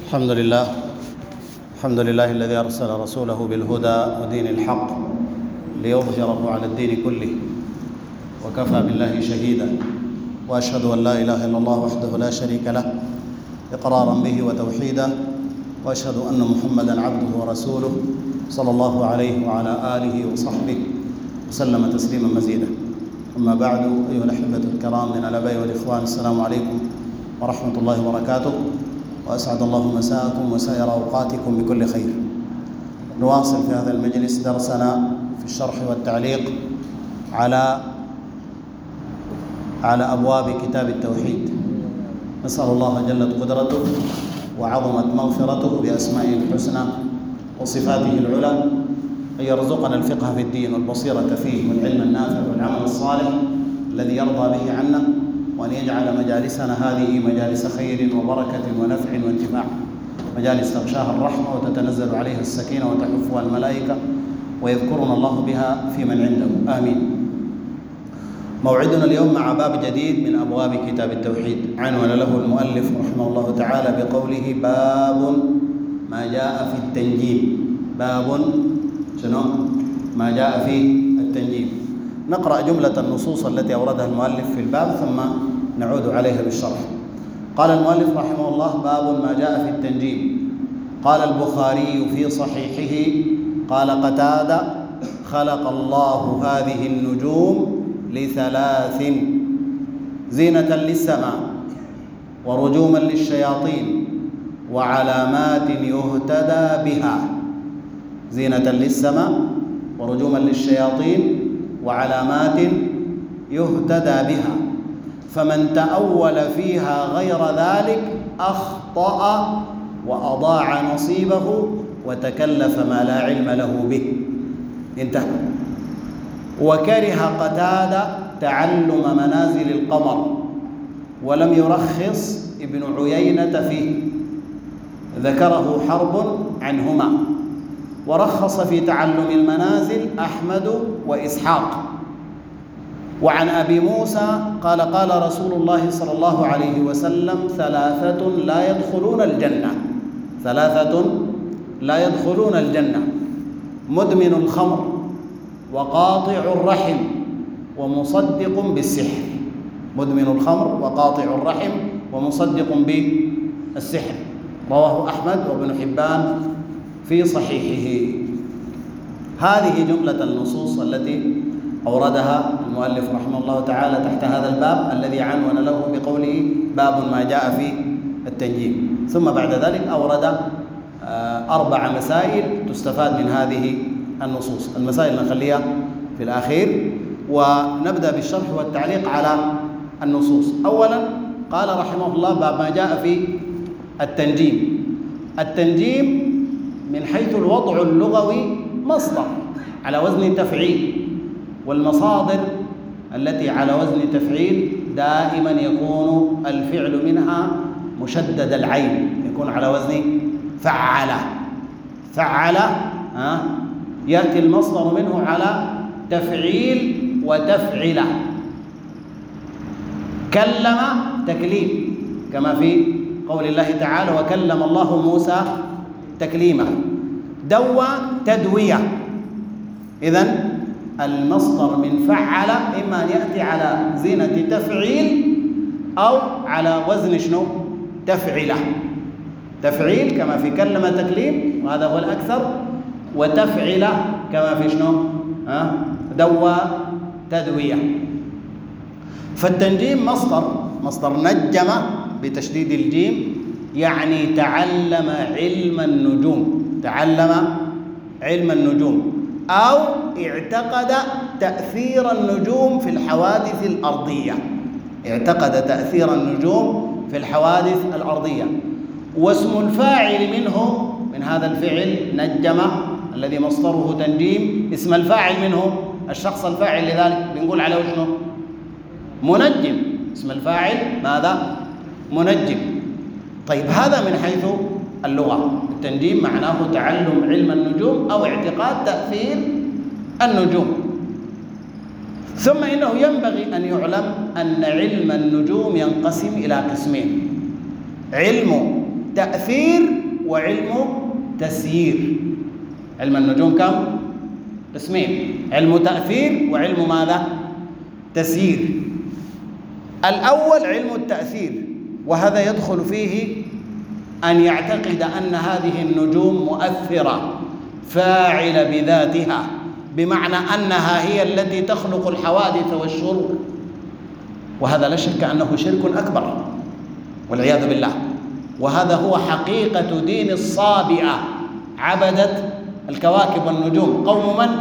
الحمد لله الذي أرسل رسوله بالهدى ودين الحق ليظهره على الدين كله، وكفى بالله شهيدا، وأشهد أن لا إله إلا الله وحده لا شريك له إقرارا به وتوحيدا، وأشهد أن محمدا عبده ورسوله صلى الله عليه وعلى آله وصحبه وسلم تسليما مزيدا. أما بعد، أيها الأحبة الكرام من الآباء والإخوان، السلام عليكم ورحمة الله وبركاته، وأسعد الله مساءكم وسائر أوقاتكم بكل خير. نواصل في هذا المجلس درسنا في الشرح والتعليق على أبواب كتاب التوحيد. نسأل الله جلت قدرته وعظمت مغفرته بأسمائه الحسنى وصفاته العلى أن يرزقنا الفقه في الدين والبصيرة فيه والعلم النافع والعمل الصالح الذي يرضى به عنا، وأن يجعل مجالسنا هذه مجالس خير وبركة ونفع وانتفاع، مجالس تغشاها الرحمة وتتنزل عليها السكينة وتحفها الملائكة ويذكرنا الله بها في من عنده، آمين. موعدنا اليوم مع باب جديد من أبواب كتاب التوحيد، عنون له المؤلف رحمه الله تعالى بقوله: باب ما جاء في التنجيم. باب شنو؟ ما جاء في التنجيم. نقرأ جملة النصوص التي أوردها المؤلف في الباب ثم نعود عليها بالشرح. قال المؤلف رحمه الله: باب ما جاء في التنجيم. قال البخاري في صحيحه: قال قتادة: خلق الله هذه النجوم لثلاث: زينة للسماء، ورجوما للشياطين، وعلامات يهتدى بها. زينة للسماء ورجوما للشياطين وعلامات يهتدى بها، فمن تأول فيها غير ذلك أخطأ وأضاع نصيبه وتكلف ما لا علم له به. انتهى. وكره قتادة تعلم منازل القمر، ولم يرخص ابن عيينة فيه، ذكره حرب عنهما. ورخص في تعلم المنازل أحمد وإسحاق. وعن أبي موسى قال: قال رسول الله صلى الله عليه وسلم: ثلاثة لا يدخلون الجنة. ثلاثة لا يدخلون الجنة: مدمن الخمر، وقاطع الرحم، ومصدق بالسحر. مدمن الخمر وقاطع الرحم ومصدق بالسحر. رواه أحمد وابن حبان في صحيحه. هذه جملة النصوص التي أوردها المؤلف رحمه الله تعالى تحت هذا الباب الذي عنون له بقوله: باب ما جاء في التنجيم. ثم بعد ذلك أورد 4 مسائل تستفاد من هذه النصوص. المسائل نخليها في الأخير، ونبدأ بالشرح والتعليق على النصوص. أولا قال رحمه الله: باب ما جاء في التنجيم. التنجيم من حيث الوضع اللغوي مصدر على وزن تفعيل، والمصادر التي على وزن تفعيل دائما يكون الفعل منها مشدد العين، يكون على وزن فعل. فعل يأتي المصدر منه على تفعيل وتفعل. كلم تكليم، كما في قول الله تعالى: وكلم الله موسى تكليما. دوى تدوية. إذن المصدر من فعل إما أن يأتي على زينة تفعيل أو على وزن شنو؟ تفعله. تفعيل كما في كلم تكليم، وهذا هو الأكثر، وتفعل كما في شنو؟ دوى تدوية. فالتنجيم مصدر نجم بتشديد الجيم، يعني تعلم علم النجوم. تعلم علم النجوم، أو اعتقد تأثير النجوم في الحوادث الأرضية. اعتقد تأثير النجوم في الحوادث الأرضية. واسم الفاعل منه، من هذا الفعل نجم الذي مصدره تنجيم، اسم الفاعل منه الشخص الفاعل لذلك بنقول عليه شنو؟ منجم. اسم الفاعل ماذا؟ منجم. طيب، هذا من حيث اللغة. التنجيم معناه تعلم علم النجوم أو اعتقاد تأثير النجوم. ثم إنه ينبغي أن يعلم أن علم النجوم ينقسم إلى قسمين: علم تأثير وعلم تسيير. علم النجوم كم؟ قسمين: علم تأثير وعلم ماذا؟ تسيير. الأول علم التأثير، وهذا يدخل فيه أن يعتقد أن هذه النجوم مؤثرة فاعلة بذاتها، بمعنى أنها هي التي تخلق الحوادث والشرور، وهذا لا شك أنه شرك أكبر والعياذ بالله. وهذا هو حقيقة دين الصابئة، عبدة الكواكب والنجوم. قوم من؟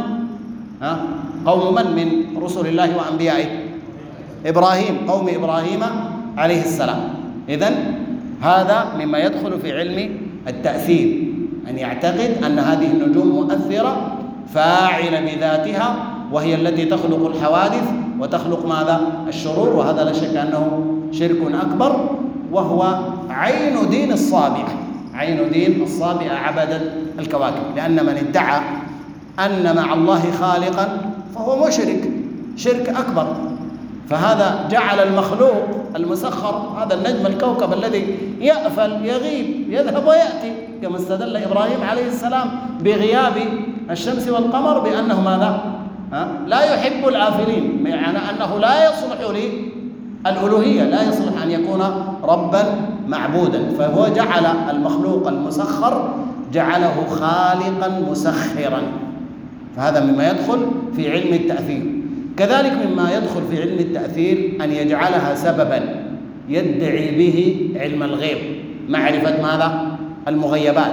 قوم من رسل الله وأنبيائه؟ إبراهيم، قوم إبراهيم عليه السلام. إذن هذا مما يدخل في علم التأثير، أن يعتقد أن هذه النجوم مؤثرة فاعلة بذاتها، وهي التي تخلق الحوادث وتخلق ماذا؟ الشرور، وهذا لا شك أنه شرك أكبر، وهو عين دين الصابئة. عين دين الصابئة عبدة الكواكب، لأن من ادعى أن مع الله خالقا فهو مشرك، شرك أكبر. فهذا جعل المخلوق المسخر، هذا النجم الكوكب الذي يأفل يغيب يذهب ويأتي، كما استدل إبراهيم عليه السلام بغياب الشمس والقمر بأنه ماذا؟ لا يحب الآفلين، يعني أنه لا يصلح للألوهية، لا يصلح أن يكون ربا معبودا. فهو جعل المخلوق المسخر جعله خالقا مسخرا، فهذا مما يدخل في علم التأثير. كذلك مما يدخل في علم التأثير أن يجعلها سببا يدعي به علم الغيب، معرفة ماذا؟ المغيبات،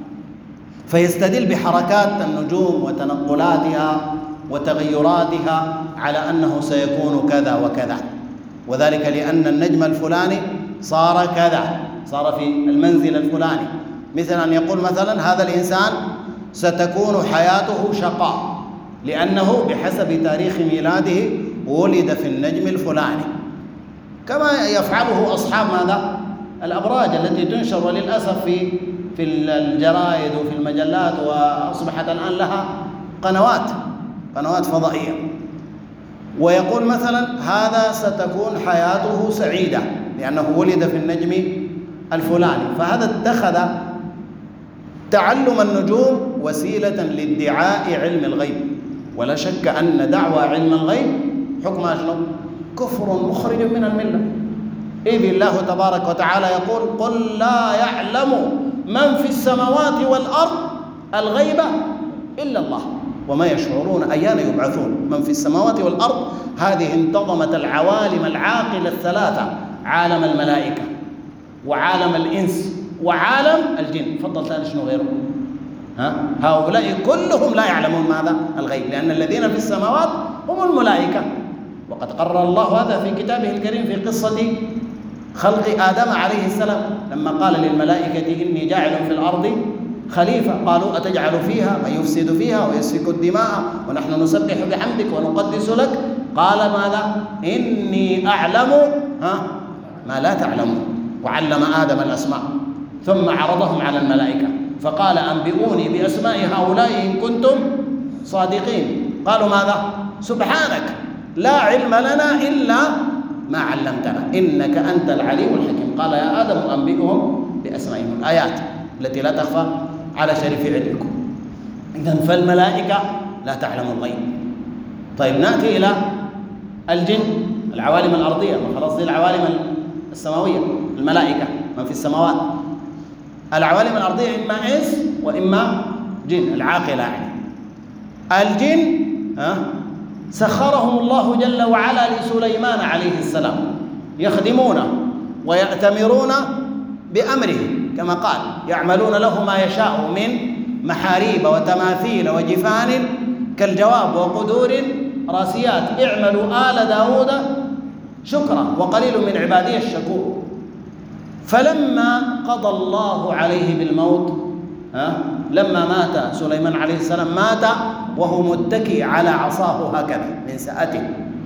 فيستدل بحركات النجوم وتنقلاتها وتغيراتها على أنه سيكون كذا وكذا، وذلك لأن النجم الفلاني صار كذا، صار في المنزل الفلاني. مثل أن يقول مثلا هذا الإنسان ستكون حياته شقاء لأنه بحسب تاريخ ميلاده ولد في النجم الفلاني، كما يفعله أصحاب ماذا؟ الأبراج التي تنشر وللأسف في الجرائد وفي المجلات، وأصبحت الآن لها قنوات فضائية. ويقول مثلا هذا ستكون حياته سعيدة لأنه ولد في النجم الفلاني، فهذا اتخذ تعلم النجوم وسيلة لادعاء علم الغيب. ولا شك أن دعوى علم الغيب حكمها شنو؟ كفر مخرج من الملة، إذ الله تبارك وتعالى يقول: قل لا يعلم من في السماوات والأرض الغيب إلا الله وما يشعرون أيان يبعثون. من في السماوات والأرض هذه انتظمت العوالم العاقلة الثلاثة: عالم الملائكة وعالم الإنس وعالم الجن. فضل ثاني شنو غيره؟ هؤلاء كلهم لا يعلمون ماذا؟ الغيب، لأن الذين في السماوات هم الملائكة، وقد قرر الله هذا في كتابه الكريم في قصة خلق آدم عليه السلام، لما قال للملائكة: إني جاعل في الأرض خليفة، قالوا: أتجعل فيها من يفسد فيها ويسفك الدماء ونحن نسبح بحمدك ونقدس لك؟ قال ماذا؟ إني أعلم ما لا تعلمون، وعلم آدم الأسماء ثم عرضهم على الملائكة فقال: أنبئوني بأسماء هؤلاء إن كنتم صادقين. قالوا ماذا؟ سبحانك لا علم لنا إلا ما علمتنا إنك أنت العليم الحكيم. قال: يا آدم أنبئهم بأسمائهم، الآيات التي لا تخفى على شريف علمكم. إذن فالملائكة لا تعلم الغيب. طيب نأتي إلى الجن، العوالم الأرضية، خلاص دي العوالم السماوية، الملائكة من في السماوات. العوالم الأرضية إما إنس وإما جن، العاقلة يعني. الجن سخرهم الله جل وعلا لسليمان عليه السلام، يخدمونه ويأتمرون بأمره، كما قال: يعملون له ما يشاء من محاريب وتماثيل وجفان كالجواب وقدور راسيات اعملوا آل داود شكرا وقليل من عبادي الشكور. فلما قضى الله عليه بالموت، لما مات سليمان عليه السلام، مات وهو متكئ على عصاه هكذا من سأته،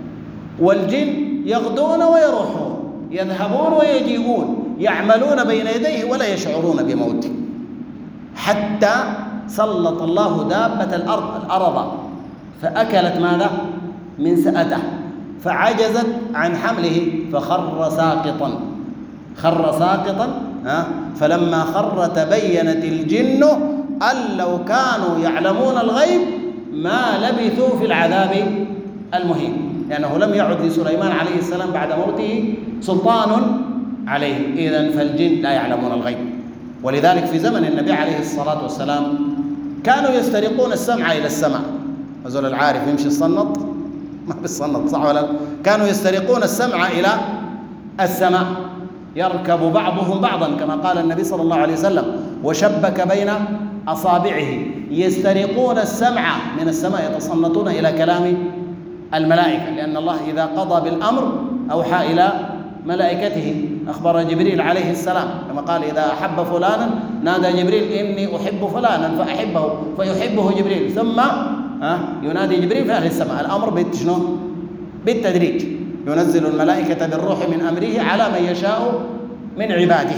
والجن يغدون ويروحون، يذهبون ويجيئون، يعملون بين يديه ولا يشعرون بموته، حتى سلط الله دابة الأرض فأكلت ماذا؟ من سأته، فعجزت عن حمله فخر ساقطا. فلما خر تبينت الجن أن لو كانوا يعلمون الغيب ما لبثوا في العذاب المهين، لأنه لم يعد لسليمان عليه السلام بعد موته سلطان عليه. إذن فالجن لا يعلمون الغيب. ولذلك في زمن النبي عليه الصلاة والسلام كانوا يسترقون السمع إلى السماء. وزول العارف يمشي الصنط ما بالصنط، صح ولا؟ كانوا يسترقون السمع إلى السماء، يركب بعضهم بعضا كما قال النبي صلى الله عليه وسلم: وشبك بين أصابعه، يسترقون السمع من السماء، يتصنطون إلى كلام الملائكة، لأن الله إذا قضى بالأمر أوحى إلى ملائكته. أخبر جبريل عليه السلام كما قال: إذا أحب فلانا نادى جبريل إني أحب فلانا فأحبه، فيحبه جبريل، ثم ينادي جبريل في أهل السماء. الأمر بالتدريج، ينزل الملائكة بالروح من أمره على من يشاء من عباده.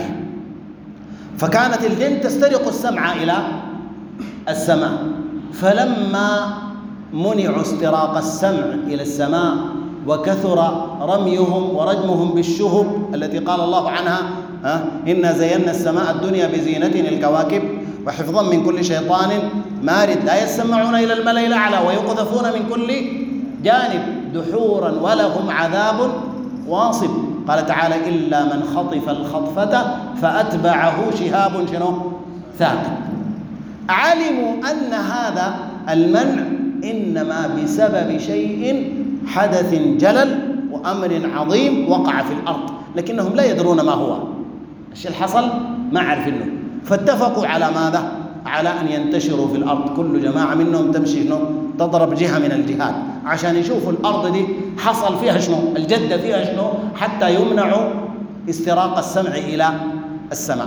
فكانت الجن تسترق السمع إلى السماء، فلما منعوا استراق السمع إلى السماء وكثر رميهم ورجمهم بالشهب التي قال الله عنها: إنا زينا السماء الدنيا بزينة الكواكب وحفظا من كل شيطان مارد، لا يسمعون إلى الملأ الأعلى ويقذفون من كل جانب دحورا ولهم عذاب واصب. قال تعالى: إلا من خطف الخطفة فأتبعه شهاب ثاقب. علموا أن هذا المنع إنما بسبب شيء حدث جلل وأمر عظيم وقع في الأرض، لكنهم لا يدرون ما هو الشيء اللي حصل، ما عارفينه. فاتفقوا على ماذا؟ على أن ينتشروا في الأرض، كل جماعة منهم تمشي تضرب جهة من الجهات عشان يشوفوا الأرض دي حصل فيها شنو، الجدة فيها شنو، حتى يمنعوا استراق السمع إلى السماء.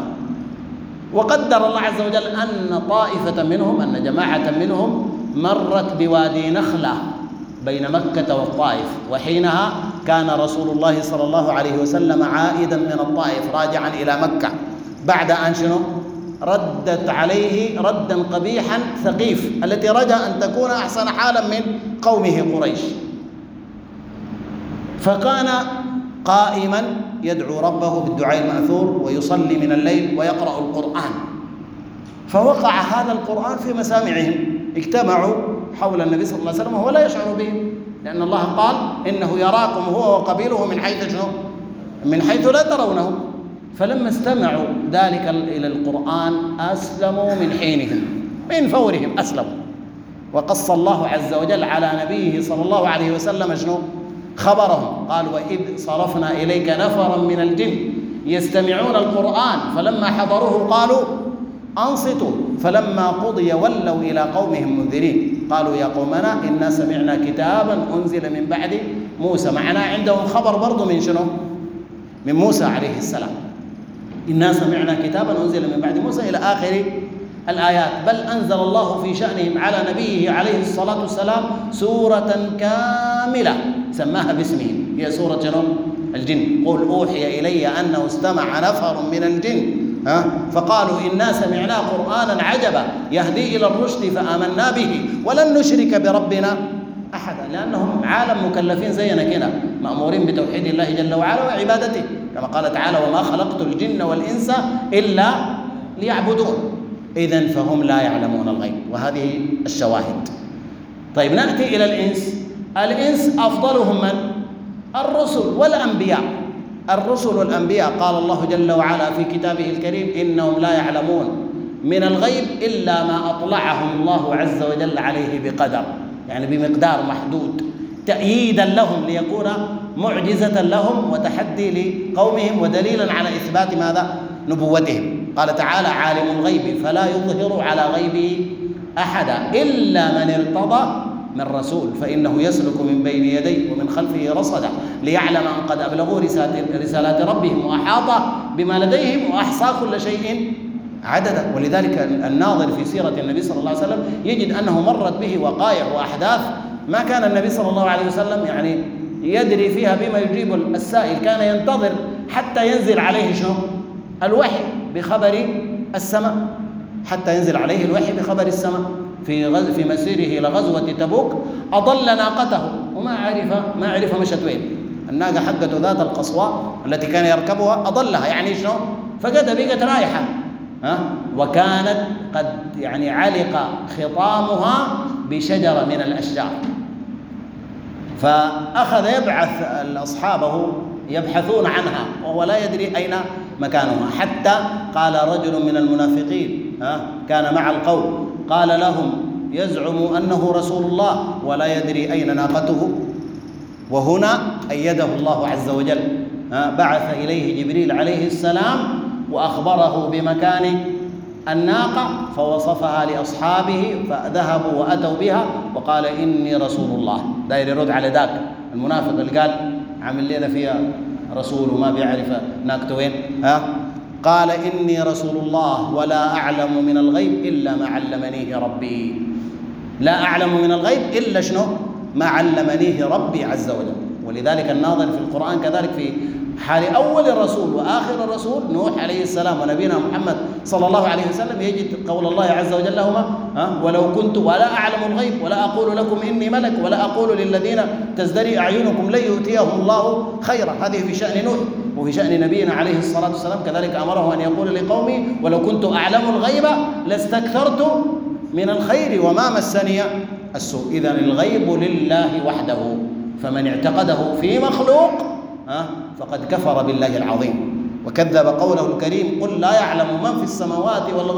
وقدر الله عز وجل أن طائفة منهم، أن جماعة منهم مرت بوادي نخلة بين مكة والطائف، وحينها كان رسول الله صلى الله عليه وسلم عائدا من الطائف راجعا إلى مكة بعد أن ردت عليه ردا قبيحا ثقيف، التي رجا أن تكون أحسن حالا من قومه قريش. فكان قائما يدعو ربه بالدعاء المأثور ويصلي من الليل ويقرأ القرآن، فوقع هذا القرآن في مسامعهم، اجتمعوا حول النبي صلى الله عليه وسلم وهو لا يشعر بهم، لأن الله قال: إنه يراكم هو وقبيله من حيث لا ترونه. فلما استمعوا ذلك إلى القرآن أسلموا من حينهم، من فورهم أسلموا. وقص الله عز وجل على نبيه صلى الله عليه وسلم خبرهم، قال: وإذ صرفنا إليك نفرا من الجن يستمعون القرآن فلما حضروه قالوا أنصتوا فلما قضي ولوا إلى قومهم منذرين قالوا يا قومنا إنا سمعنا كتابا أنزل من بعد موسى. معنا عندهم خبر برضو من موسى عليه السلام، إنا سمعنا كتابا أنزل من بعد موسى إلى آخر الآيات. بل أنزل الله في شأنهم على نبيه عليه الصلاة والسلام سورة كاملة سماها باسمه، هي سورة الجن. قل أوحي إلي أنه استمع نفر من الجن فقالوا إنا سمعنا قرآنا عجبا يهدي إلى الرشد فآمنا به ولن نشرك بربنا أحدا، لأنهم عالم مكلفين زينا كده، مأمورين بتوحيد الله جل وعلا وعبادته، كما قال تعالى: وما خلقت الجن والإنس إلا ليعبدون. إذن فهم لا يعلمون الغيب، وهذه الشواهد. طيب نأتي إلى الإنس أفضلهم من؟ الرسل والأنبياء. الرسل والأنبياء قال الله جل وعلا في كتابه الكريم: إنهم لا يعلمون من الغيب إلا ما أطلعهم الله عز وجل عليه بقدر، يعني بمقدار محدود، تأييدا لهم ليكون معجزة لهم وتحدي لقومهم ودليلا على إثبات ماذا؟ نبوتهم. قال تعالى: عالم الغيب فلا يظهر على غيبه أحدا إلا من ارتضى من رسول فإنه يسلك من بين يديه ومن خلفه رصدا ليعلم أن قد أبلغوا رسالات ربهم وأحاط بما لديهم وأحصى كل شيء عددا. ولذلك الناظر في سيرة النبي صلى الله عليه وسلم يجد أنه مرت به وقائع وأحداث ما كان النبي صلى الله عليه وسلم يعني يدري فيها بما يجيب السائل، كان ينتظر حتى ينزل عليه الوحي بخبر السماء، حتى ينزل عليه الوحي بخبر السماء. في مسيره إلى غزوة تبوك أضل ناقته وما عرف مشت وين. الناقة حقته ذات القصواء التي كان يركبها أضلها، يعني فقد بقت رايحة، وكانت قد يعني علق خطامها بشجرة من الأشجار، فأخذ يبعث أصحابه يبحثون عنها وهو لا يدري أين مكانها، حتى قال رجل من المنافقين كان مع القوم قال لهم يزعم أنه رسول الله ولا يدري أين ناقته. وهنا أيده الله عز وجل، بعث إليه جبريل عليه السلام وأخبره بمكان الناقة فوصفها لأصحابه، فذهبوا وأتوا بها وقال إني رسول الله. داير يرد على ذاك المنافق اللي قال عامل لنا فيها رسول وما بيعرف ناقته وين. قال إني رسول الله ولا أعلم من الغيب إلا ما علمنيه ربي. لا أعلم من الغيب إلا شنو؟ ما علمنيه ربي عز وجل. ولذلك الناظر في القرآن كذلك في حال أول الرسول وآخر الرسول نوح عليه السلام ونبينا محمد صلى الله عليه وسلم يجد قول الله عز وجل لهما ولو كنت ولا أعلم الغيب ولا أقول لكم إني ملك ولا أقول للذين تزدري أعينكم لن يؤتيهم الله خيرا. هذه في شأن نوح. وفي شأن نبينا عليه الصلاة والسلام كذلك أمره أن يقول لقومه ولو كنت أعلم الغيب لاستكثرت من الخير وما مسني السوء. إذن الغيب لله وحده، فمن اعتقده في مخلوق فقد كفر بالله العظيم وكذب قوله الكريم قل لا يعلم من في السماوات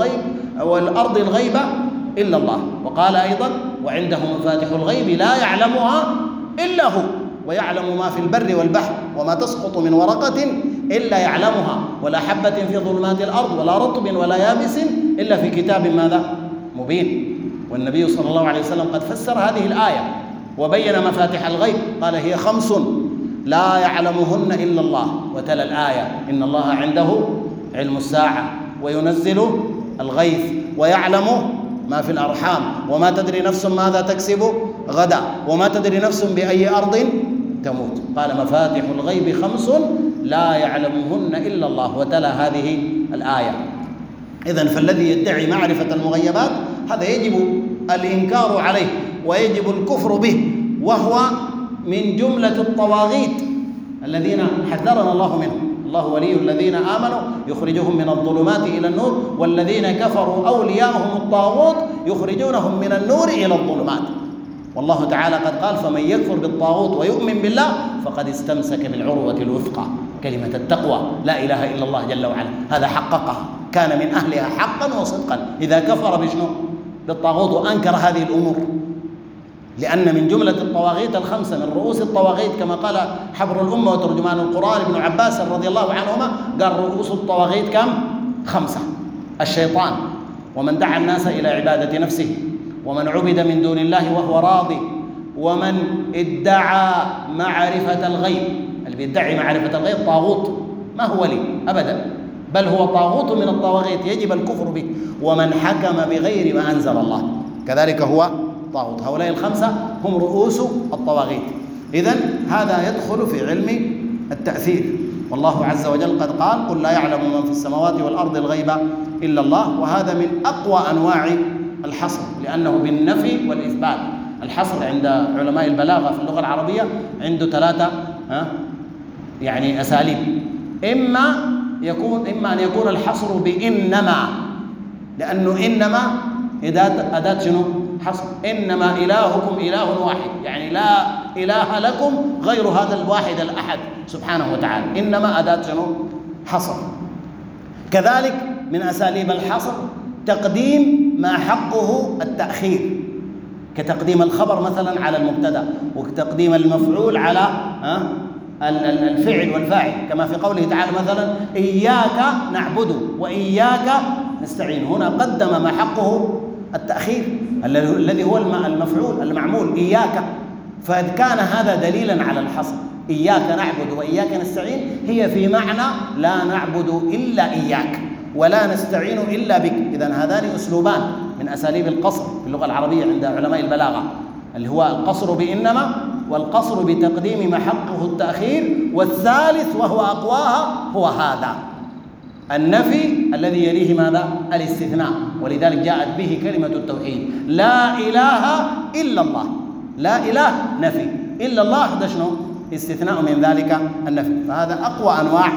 والأرض الغيب إلا الله. وقال أيضا وعنده مفاتح الغيب لا يعلمها إلا هو ويعلم ما في البر والبحر وما تسقط من ورقة إلا يعلمها ولا حبة في ظلمات الأرض ولا رطب ولا يابس إلا في كتاب ماذا؟ مبين. والنبي صلى الله عليه وسلم قد فسر هذه الآية وبين مفاتح الغيب، قال هي 5 لا يعلمهن إلا الله، وتلا الآية إن الله عنده علم الساعة وينزل الغيث ويعلم ما في الأرحام وما تدري نفس ماذا تكسب غدا وما تدري نفس بأي أرض تموت. قال مفاتح الغيب 5 لا يعلمهن إلا الله، وتلا هذه الآية. إذن فالذي يدعي معرفة المغيبات هذا يجب الإنكار عليه ويجب الكفر به، وهو من جملة الطواغيت الذين حذرنا الله منهم. الله ولي الذين آمنوا يخرجهم من الظلمات إلى النور والذين كفروا أولياءهم الطاغوت يخرجونهم من النور إلى الظلمات. والله تعالى قد قال فمن يكفر بالطاغوت ويؤمن بالله فقد استمسك بالعروة الوثقى كلمة التقوى لا إله إلا الله جل وعلا. هذا حققها، كان من أهلها حقا وصدقا إذا كفر بشنو؟ بالطاغوت وأنكر هذه الأمور، لأن من جملة الطواغيت 5 من رؤوس الطواغيت كما قال حبر الأمة وترجمان القرآن ابن عباس رضي الله عنهما قال رؤوس الطواغيت كم؟ 5: الشيطان ومن دعا الناس إلى عبادة نفسه ومن عبد من دون الله وهو راضي ومن ادعى معرفة الغيب. اللي بيدعي معرفة الغيب طاغوت ما هو ولي أبدا، بل هو طاغوت من الطواغيت يجب الكفر به. ومن حكم بغير ما أنزل الله كذلك هو طاغوت. هؤلاء 5 هم رؤوس الطواغيت. إذن هذا يدخل في علم التأثير، والله عز وجل قد قال قل لا يعلم من في السماوات والأرض الغيب إلا الله. وهذا من أقوى أنواع الحصر لأنه بالنفي والإثبات. الحصر عند علماء البلاغة في اللغة العربية عنده 3 يعني أساليب. إما أن يكون الحصر بإنما، لأنه إنما أداة شنو؟ حصر. إنما إلهكم إله واحد، يعني لا إله لكم غير هذا الواحد الأحد سبحانه وتعالى. إنما أداة شنو؟ حصر. كذلك من أساليب الحصر تقديم ما حقه التأخير، كتقديم الخبر مثلا على المبتدأ وتقديم المفعول على الفعل والفاعل، كما في قوله تعالى مثلا إياك نعبد وإياك نستعين. هنا قدم ما حقه التأخير الذي هو المفعول المعمول إياك، فكان هذا دليلا على الحصر. إياك نعبد وإياك نستعين هي في معنى لا نعبد إلا إياك ولا نستعين إلا بك. إذن هذان أسلوبان من أساليب القصر في اللغة العربية عند علماء البلاغة، اللي هو القصر بإنما والقصر بتقديم ما حقه التأخير، والثالث وهو أقواها هو هذا النفي الذي يليه ماذا؟ الاستثناء. ولذلك جاءت به كلمة التوحيد لا إله إلا الله. لا إله نفي، إلا الله ده شنو؟ استثناء من ذلك النفي. فهذا أقوى أنواع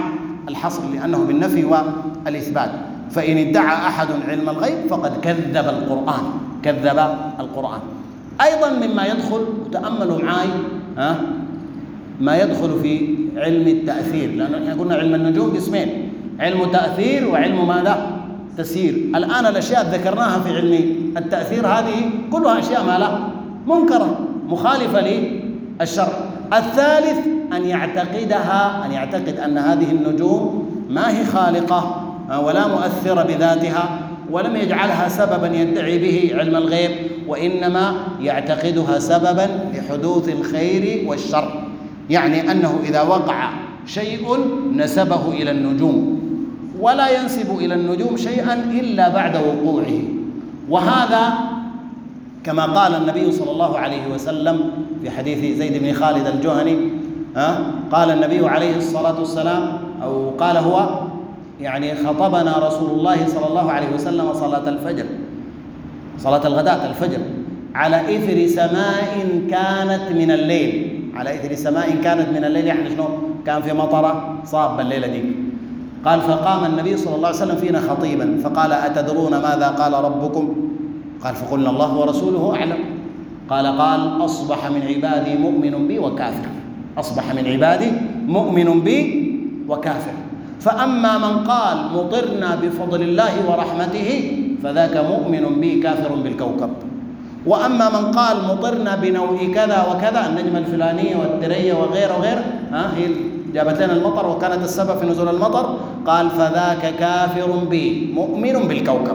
الحصر لأنه بالنفي والإثبات. فإن ادعى أحد علم الغيب فقد كذب القرآن، كذب القرآن. أيضا مما يدخل، وتأملوا معي ما يدخل في علم التأثير، لأننا قلنا علم النجوم قسمين، علم تأثير وعلم ماذا؟ تسيير. الآن الأشياء ذكرناها في علم التأثير هذه كلها أشياء ما لا منكرة مخالفة للشرع. الثالث أن يعتقد أن هذه النجوم ما هي خالقة ولا مؤثرة بذاتها، ولم يجعلها سببا يدعي به علم الغيب، وإنما يعتقدها سببا لحدوث الخير والشر. يعني أنه إذا وقع شيء نسبه إلى النجوم، ولا ينسب إلى النجوم شيئا إلا بعد وقوعه. وهذا كما قال النبي صلى الله عليه وسلم في حديث زيد بن خالد الجهني، قال النبي عليه الصلاة والسلام، أو قال هو يعني خطبنا رسول الله صلى الله عليه وسلم صلاة الفجر، صلاة الغداة الفجر، على إثر سماء كانت من الليل، على إثر سماء كانت من الليل، يعني شنو؟ كان في مطرة صاب الليلة دي. قال فقام النبي صلى الله عليه وسلم فينا خطيبا فقال أتدرون ماذا قال ربكم؟ قال فقلنا الله ورسوله أعلم. قال أصبح من عبادي مؤمن بي وكافر، أصبح من عبادي مؤمن بي وكافر. فأما من قال مطرنا بفضل الله ورحمته فذاك مؤمن بي كافر بالكوكب. وأما من قال مطرنا بنوء كذا وكذا، النجمة الفلانية والدرية وغير هي جابت لنا المطر وكانت السبب في نزول المطر، قال فذاك كافر بي مؤمن بالكوكب.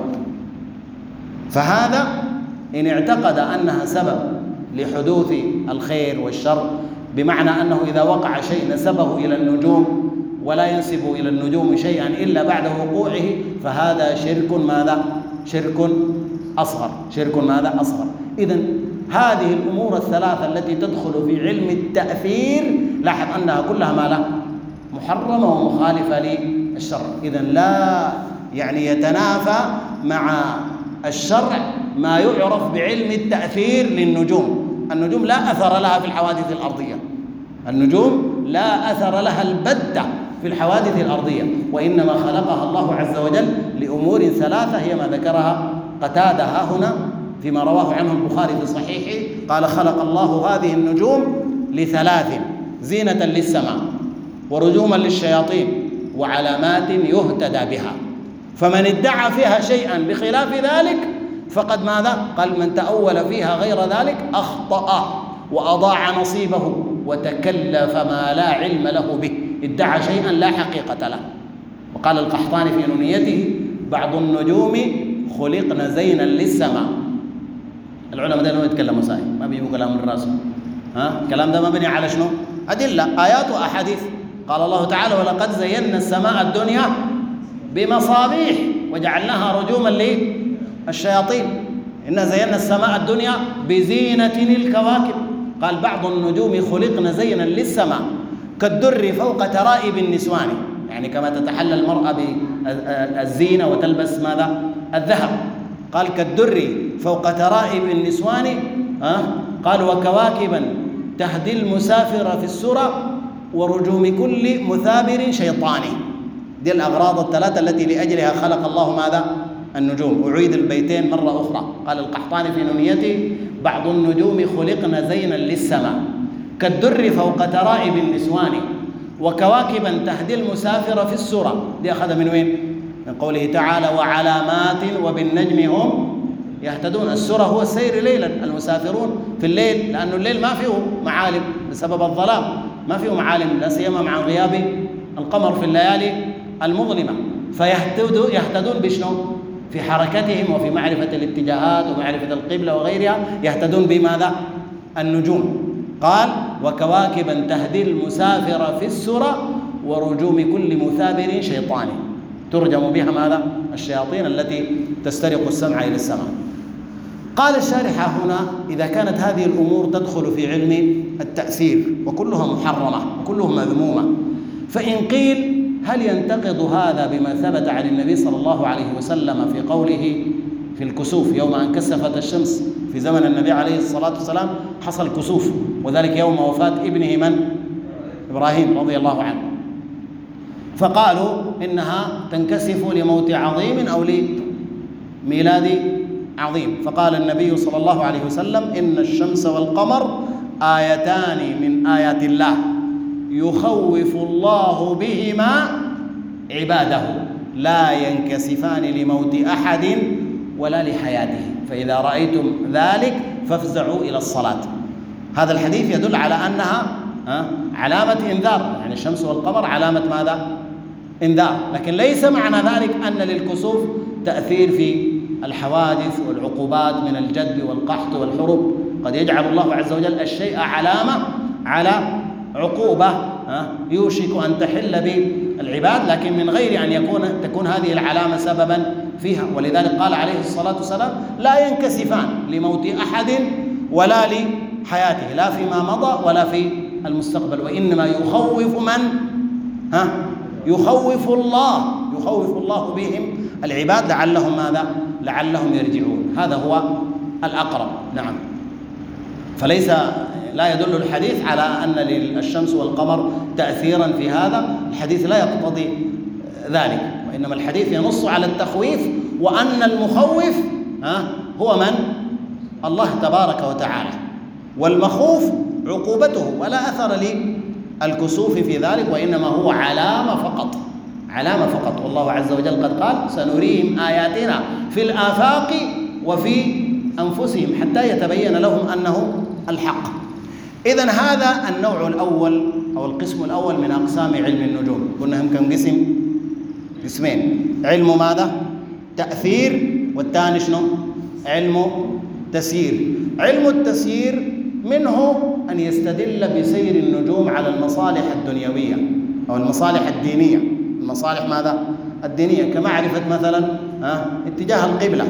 فهذا إن اعتقد أنها سبب لحدوث الخير والشر، بمعنى أنه إذا وقع شيء نسبه إلى النجوم ولا ينسب إلى النجوم شيئا إلا بعد وقوعه، فهذا شرك ماذا؟ شرك أصغر، شرك ماذا؟ أصغر. إذن هذه الأمور الثلاثة التي تدخل في علم التأثير لاحظ أنها كلها ما لا محرمة ومخالفة للشرع. إذن لا يعني يتنافى مع الشرع ما يعرف بعلم التأثير للنجوم. النجوم لا أثر لها في الحوادث الأرضية، النجوم لا أثر لها البتة في الحوادث الأرضية، وإنما خلقها الله عز وجل لأمور ثلاثة هي ما ذكرها قتادة هنا فيما رواه عنه البخاري في صحيحه، قال خلق الله هذه النجوم لثلاث: زينة للسماء، ورجوما للشياطين، وعلامات يهتدى بها. فمن ادعى فيها شيئا بخلاف ذلك فقد ماذا؟ قال من تأول فيها غير ذلك أخطأ وأضاع نصيبه وتكلف ما لا علم له به، ادعى شيئا لا حقيقة له. وقال القحطاني في نونيته: بعض النجوم خلقن زينا للسماء. العلماء دائما يتكلموا صحيح، ما بيجيبوا كلام من راسهم، الكلام ده مبني على شنو؟ أدلة، آيات وأحاديث. قال الله تعالى: ولقد زينا السماء الدنيا بمصابيح وجعلناها رجوما للشياطين. إنا زينا السماء الدنيا بزينة الكواكب. قال: بعض النجوم خلقن زينا للسماء كالدر فوق ترائب النسوان، يعني كما تتحلى المرأة بالزينة وتلبس ماذا؟ الذهب. قال: كالدر فوق ترائب النسوان. قال: وكواكبا تهدي المسافر في السرى ورجوم كل مثابر شيطاني. دي الأغراض الثلاثة التي لأجلها خلق الله ماذا؟ النجوم. أعيد البيتين مرة أخرى. قال القحطاني في نونيته: بعض النجوم خلقن زينا للسماء كالدر فوق ترائب النسوان وكواكبا تهدي المسافر في السرى. دي أخذ من وين؟ من قوله تعالى: وعلامات وبالنجم هم يهتدون. السرى هو السير ليلا، المسافرون في الليل، لأن الليل ما فيه معالم بسبب الظلام، ما فيه معالم لا سيما مع غياب القمر في الليالي المظلمة، فيهتدون بشنو؟ في حركتهم وفي معرفة الاتجاهات ومعرفة القبلة وغيرها، يهتدون بماذا؟ النجوم. قال: وكواكبا تهدي المسافر في السرى ورجوم كل مثابر شيطاني. ترجم بها ماذا؟ الشياطين التي تسترق السمع إلى السماء. قال الشارح هنا: إذا كانت هذه الأمور تدخل في علم التأثير وكلها محرمة وكلها مذمومة، فإن قيل: هل ينتقض هذا بما ثبت عن النبي صلى الله عليه وسلم في قوله في الكسوف يوم أن كسفت الشمس؟ في زمن النبي عليه الصلاة والسلام حصل كسوف، وذلك يوم وفاة ابنه من؟ إبراهيم رضي الله عنه. فقالوا إنها تنكسف لموت عظيم أو لميلاد عظيم. فقال النبي صلى الله عليه وسلم: إن الشمس والقمر آيتان من آيات الله يخوف الله بهما عباده لا ينكسفان لموت أحد ولا لحياته، فإذا رأيتم ذلك فافزعوا إلى الصلاة. هذا الحديث يدل على أنها علامة إنذار، يعني الشمس والقمر علامة ماذا؟ إنذار. لكن ليس معنى ذلك أن للكسوف تأثير في الحوادث والعقوبات من الجدب والقحط والحروب. قد يجعل الله عز وجل الشيء علامة على عقوبة يوشك أن تحل بالعباد، لكن من غير أن تكون هذه العلامة سببا فيها. ولذلك قال عليه الصلاة والسلام: لا ينكسفان لموت أحد ولا لحياته، لا فيما مضى ولا في المستقبل، وإنما يخوف من يخوف الله بهم العباد لعلهم ماذا؟ لعلهم يرجعون. هذا هو الأقرب. نعم. فليس لا يدل الحديث على أن للشمس والقمر تأثيرا في هذا، الحديث لا يقتضي ذلك، وإنما الحديث ينص على التخويف، وأن المخوف هو من؟ الله تبارك وتعالى، والمخوف عقوبته، ولا أثر للكسوف في ذلك، وإنما هو علامة فقط. والله عز وجل قد قال: سنريهم آياتنا في الآفاق وفي أنفسهم حتى يتبين لهم أنه الحق. إذن هذا النوع الأول أو القسم الأول من أقسام علم النجوم. قلنا هم كم قسمين: علم ماذا؟ تأثير، والثاني شنو؟ علم تسيير. علم التسيير منه أن يستدل بسير النجوم على المصالح الدنيوية أو المصالح الدينية. المصالح ماذا؟ الدينية، كمعرفة مثلا اتجاه القبلة،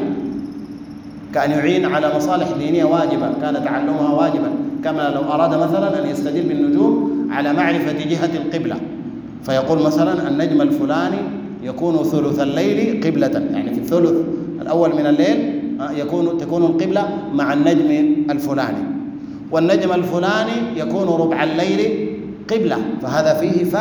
كأن يعين على مصالح دينية واجبة كان تعلمها واجبا، كما لو أراد مثلا أن يستدل بالنجوم على معرفة جهة القبلة، فيقول مثلا: النجم الفلاني يكون ثلث الليل قبلة، يعني في الثلث الأول من الليل تكون القبلة مع النجم الفلاني، والنجم الفلاني يكون ربع الليل قبلة. فهذا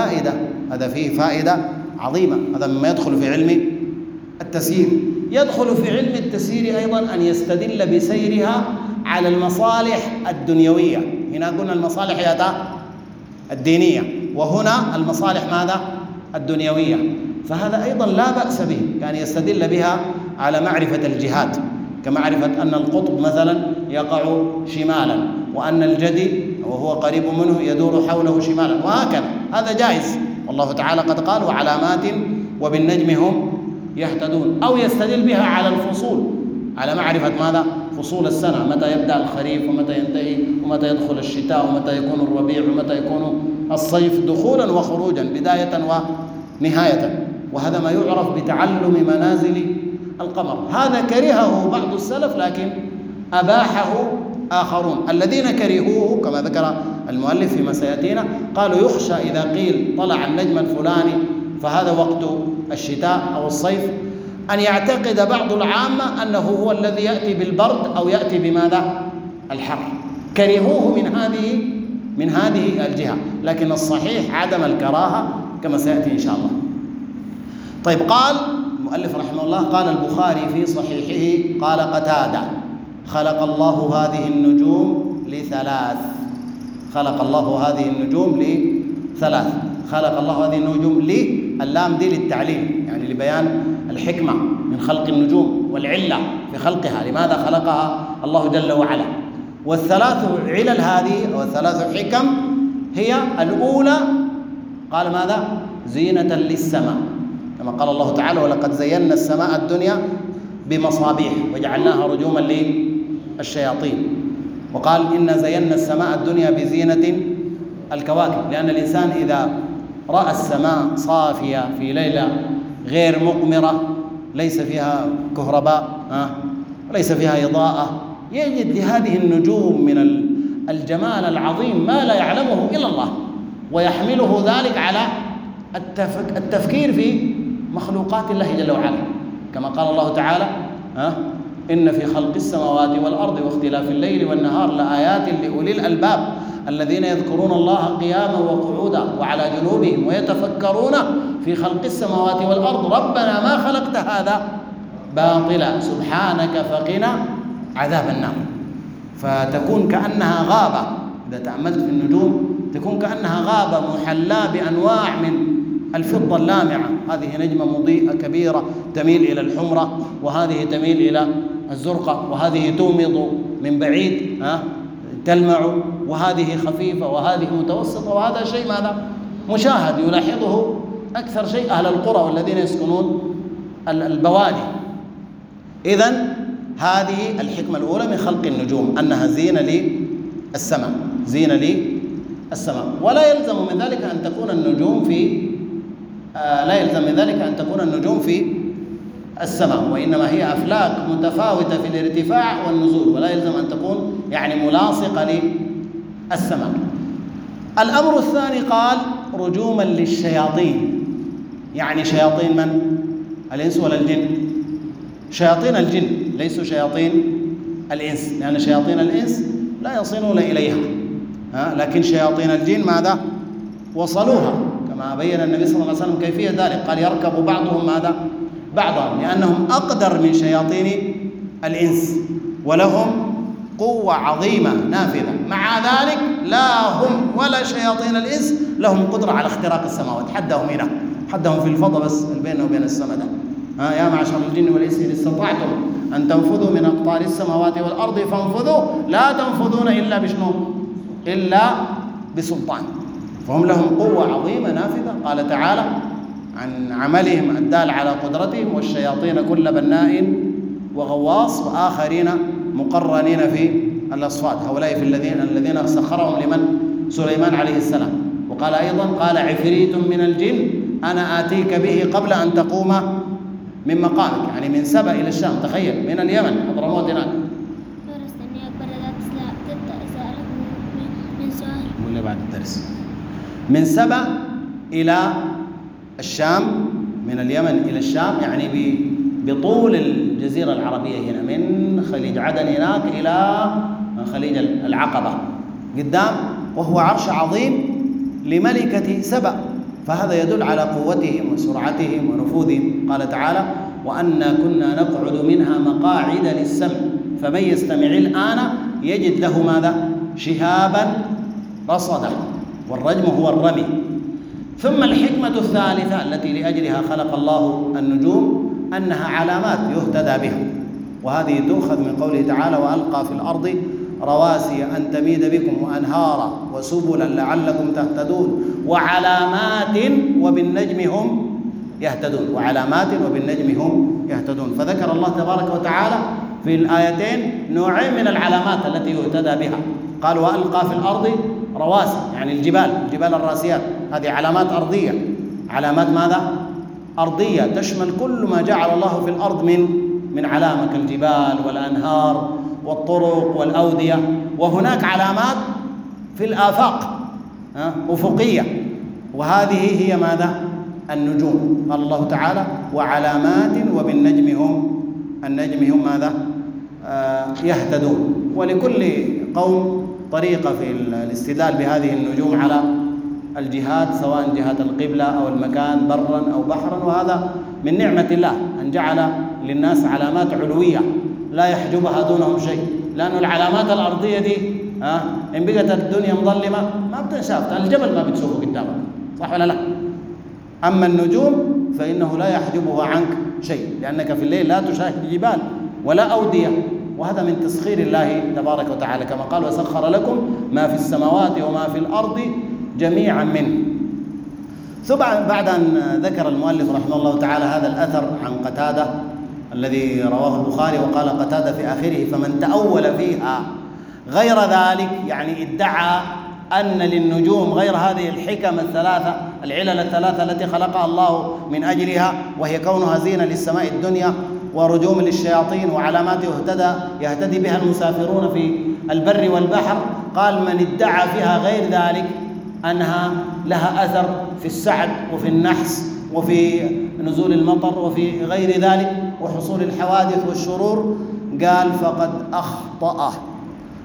فيه فائدة عظيمة. هذا مما يدخل في علم التسيير. يدخل في علم التسيير أيضا أن يستدل بسيرها على المصالح الدنيوية. هنا قلنا المصالح الدينية، وهنا المصالح ماذا؟ الدنيوية. فهذا أيضا لا بأس به، كان يستدل بها على معرفة الجهات، كمعرفة أن القطب مثلا يقع شمالا، وأن الجدي وهو قريب منه يدور حوله شمالا، وهكذا. هذا جائز، والله تعالى قد قال: وعلامات وبالنجم هم يهتدون. أو يستدل بها على الفصول، على معرفة ماذا؟ فصول السنة، متى يبدأ الخريف ومتى ينتهي، ومتى يدخل الشتاء، ومتى يكون الربيع، ومتى يكون الصيف، دخولا وخروجا، بداية ونهاية. وهذا ما يعرف بتعلم منازل القمر. هذا كرهه بعض السلف لكن أباحه آخرون. الذين كرهوه كما ذكر المؤلف فيما سيأتينا قالوا: يخشى إذا قيل طلع النجم الفلاني فهذا وقت الشتاء أو الصيف، أن يعتقد بعض العامة أنه هو الذي يأتي بالبرد أو يأتي بماذا؟ الحر. كرهوه من هذه الجهة، لكن الصحيح عدم الكراهة كما سيأتي إن شاء الله. طيب، قال المؤلف رحمه الله: قال البخاري في صحيحه: قال قتادة: خلق الله هذه النجوم لثلاث. خلق الله هذه النجوم لثلاث. خلق الله هذه النجوم اللام دي للتعليل، يعني لبيان الحكمة من خلق النجوم والعلة في خلقها، لماذا خلقها الله جل وعلا. والثلاث علل هذه أو الثلاث حكم هي: الأولى قال ماذا؟ زينة للسماء، كما قال الله تعالى: ولقد زينا السماء الدنيا بمصابيح وجعلناها رجوما للشياطين. وقال: إنا زينا السماء الدنيا بزينة الكواكب، لأن الإنسان إذا رأى السماء صافية في ليلة غير مقمرة ليس فيها كهرباء وليس فيها إضاءة، يجد لهذه النجوم من الجمال العظيم ما لا يعلمه إلا الله، ويحمله ذلك على التفكير في مخلوقات الله جل وعلا، كما قال الله تعالى: إن في خلق السماوات والأرض واختلاف الليل والنهار لآيات لأولي الألباب الذين يذكرون الله قياما وقعودا وعلى جنوبهم ويتفكرون في خلق السماوات والأرض ربنا ما خلقت هذا باطلا سبحانك فقنا عذاب النار. فتكون كأنها غابة، إذا تأملت في النجوم تكون كأنها غابة محلاة بأنواع من الفضة اللامعة، هذه نجمة مضيئة كبيرة تميل إلى الحمرة، وهذه تميل إلى الزرقاء، وهذه تومض من بعيد تلمع، وهذه خفيفة وهذه متوسطة، وهذا شيء ماذا؟ مشاهد يلاحظه أكثر شيء أهل القرى والذين يسكنون البوادي. إذن هذه الحكمة الأولى من خلق النجوم، أنها زينة للسماء، زينة للسماء. ولا يلزم من ذلك أن تكون النجوم في في السماء، وإنما هي أفلاك متفاوتة في الارتفاع والنزول، ولا يلزم أن تكون يعني ملاصقة للسماء. الأمر الثاني قال رجوما للشياطين، يعني شياطين من؟ الإنس ولا الجن؟ شياطين الجن، ليسوا شياطين الإنس، لأن شياطين الإنس لا يصلون إليها، لكن شياطين الجن ماذا؟ وصلوها، كما بين النبي صلى الله عليه وسلم كيفية ذلك، قال يركب بعضهم ماذا؟ بعضا، لأنهم أقدر من شياطين الإنس ولهم قوة عظيمة نافذة. مع ذلك لا هم ولا شياطين الإنس لهم قدرة على اختراق السماوات، حدهم هنا، حدهم في الفضاء بس بينه وبين السماء ده. يا معشر الجن والإنس إن استطعتم أن تنفذوا من أقطار السماوات والأرض فانفذوا لا تنفذون إلا بشنو؟ إلا بسلطان. فهم لهم قوة عظيمة نافذة. قال تعالى عن عملهم الدال على قدرتهم والشياطين كل بناء وغواص وآخرين مقرنين في الأصفاد، هؤلاء في الذين سخرهم لمن؟ سليمان عليه السلام. وقال أيضا قال عفريت من الجن أنا آتيك به قبل أن تقوم من مقامك، يعني من سبأ إلى الشام، تخيل من اليمن حضرموت هناك. ولا بعد الدرس من سبأ إلى الشام، من اليمن إلى الشام، يعني بطول الجزيرة العربية هنا، من خليج عدن هناك إلى خليج العقبة قدام، وهو عرش عظيم لملكة سبأ، فهذا يدل على قوتهم وسرعتهم ونفوذهم. قال تعالى وأنا كنا نقعد منها مقاعد للسمع فمن يستمع الآن يجد له ماذا؟ شهابا رصدا، والرجم هو الرمي. ثم الحكمة الثالثة التي لأجلها خلق الله النجوم أنها علامات يهتدى بها، وهذه تؤخذ من قوله تعالى وألقى في الأرض رواسي أن تميد بكم وأنهارا وسبلا لعلكم تهتدون وعلامات وبالنجم هم يهتدون، وعلامات وبالنجم هم يهتدون. فذكر الله تبارك وتعالى في الآيتين نوعين من العلامات التي يهتدى بها. قال وألقى في الأرض رواسي، يعني الجبال الراسيات، هذه علامات أرضية. علامات ماذا؟ أرضية تشمل كل ما جعل الله في الأرض من علامة كالجبال والأنهار والطرق والأودية. وهناك علامات في الآفاق أفقية، وهذه هي ماذا؟ النجوم. قال الله تعالى وعلامات وبالنجم هم ماذا؟ يهتدون. ولكل قوم طريقة في الاستدلال بهذه النجوم على الجهات، سواء جهة القبلة أو المكان برا أو بحرا، وهذا من نعمة الله أن جعل للناس علامات علوية لا يحجبها دونهم شيء، لأن العلامات الأرضية دي إن بقت الدنيا مظلمة ما بتنشاف، الجبل ما بتشوفه قدامك، صح ولا لا؟ أما النجوم فإنه لا يحجبها عنك شيء، لأنك في الليل لا تشاهد جبال ولا أودية، وهذا من تسخير الله تبارك وتعالى، كما قال وسخر لكم ما في السماوات وما في الأرض جميعا منه. ثم بعد أن ذكر المؤلف رحمه الله تعالى هذا الأثر عن قتادة الذي رواه البخاري، وقال قتادة في آخره فمن تأول فيها غير ذلك، يعني ادعى أن للنجوم غير هذه الحكم الثلاثة، العلل الثلاثة التي خلقها الله من أجلها، وهي كونها زينة للسماء الدنيا ورجوم للشياطين وعلامات يهتدي بها المسافرون في البر والبحر. قال من ادعى فيها غير ذلك أنها لها أثر في السعد وفي النحس وفي نزول المطر وفي غير ذلك وحصول الحوادث والشرور، قال فقد أخطأ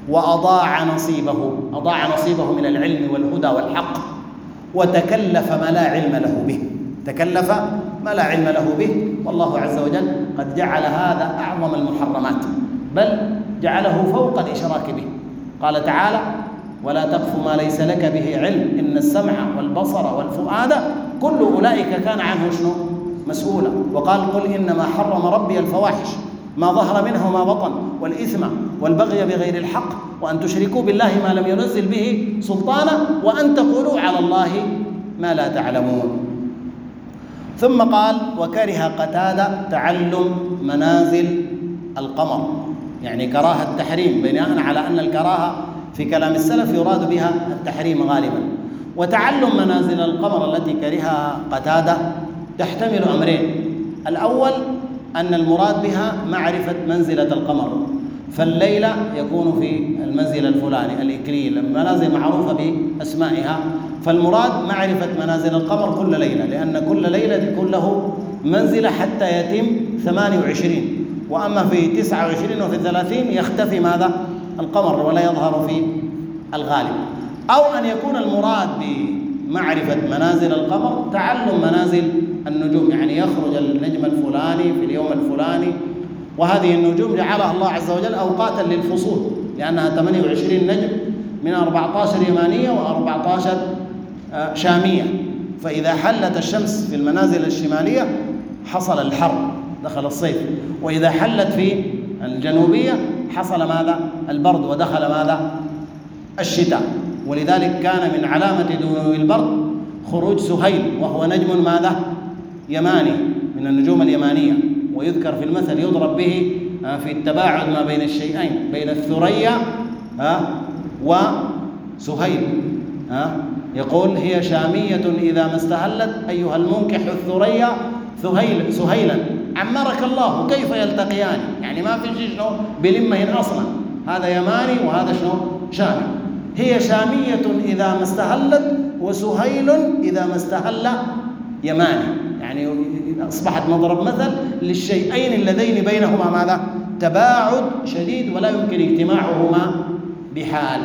وأضاع نصيبه من العلم والهدى والحق، وتكلف ما لا علم له به، تكلف ما لا علم له به. والله عز وجل قد جعل هذا أعظم المحرمات، بل جعله فوق الإشراك به. قال تعالى: ولا تقف ما ليس لك به علم إن السمع والبصر والفؤاد كل أولئك كان عنه شنو؟ مسؤولا. وقال: قل إنما حرم ربي الفواحش ما ظهر منها وما بطن والإثم والبغي بغير الحق وأن تشركوا بالله ما لم ينزل به سلطانا وأن تقولوا على الله ما لا تعلمون. ثم قال: وكره قتادة تعلم منازل القمر، يعني كراهة التحريم، بناء على أن الكراهة في كلام السلف يراد بها التحريم غالبا. وتعلم منازل القمر التي كرهها قتادة تحتمل أمرين: الأول أن المراد بها معرفة منزلة القمر، فالليلة يكون في المنزل الفلاني الإكليل، المنازل معروفة بأسمائها، فالمراد معرفة منازل القمر كل ليلة، لأن كل ليلة يكون له منزلة حتى يتم 28، وأما في 29 وفي 30 يختفي ماذا؟ القمر ولا يظهر في الغالب. أو أن يكون المراد بمعرفة منازل القمر تعلم منازل النجوم، يعني يخرج النجم الفلاني في اليوم الفلاني، وهذه النجوم جعلها الله عز وجل أوقاتا للفصول، لأنها 28 نجم من 14 يمانية و14 شامية، فإذا حلت الشمس في المنازل الشمالية حصل الحر، دخل الصيف، وإذا حلت في الجنوبية حصل ماذا؟ البرد، ودخل ماذا؟ الشتاء. ولذلك كان من علامة دنو البرد خروج سهيل، وهو نجم ماذا؟ يماني من النجوم اليمانية، ويذكر في المثل يضرب به في التباعد ما بين الشيئين، بين الثريا وسهيل. يقول: هي شامية إذا ما استهلت أيها المنكح الثريا سهيلا عمرك الله كيف يلتقيان، يعني ما في شيء شنو بلمهن أصلا، هذا يماني وهذا شنو شامي. هي شامية إذا ما استهلت وسهيل إذا ما استهل يماني، يعني أصبحت مضرب مثل للشيئين اللذين بينهما ماذا؟ تباعد شديد ولا يمكن اجتماعهما بحال.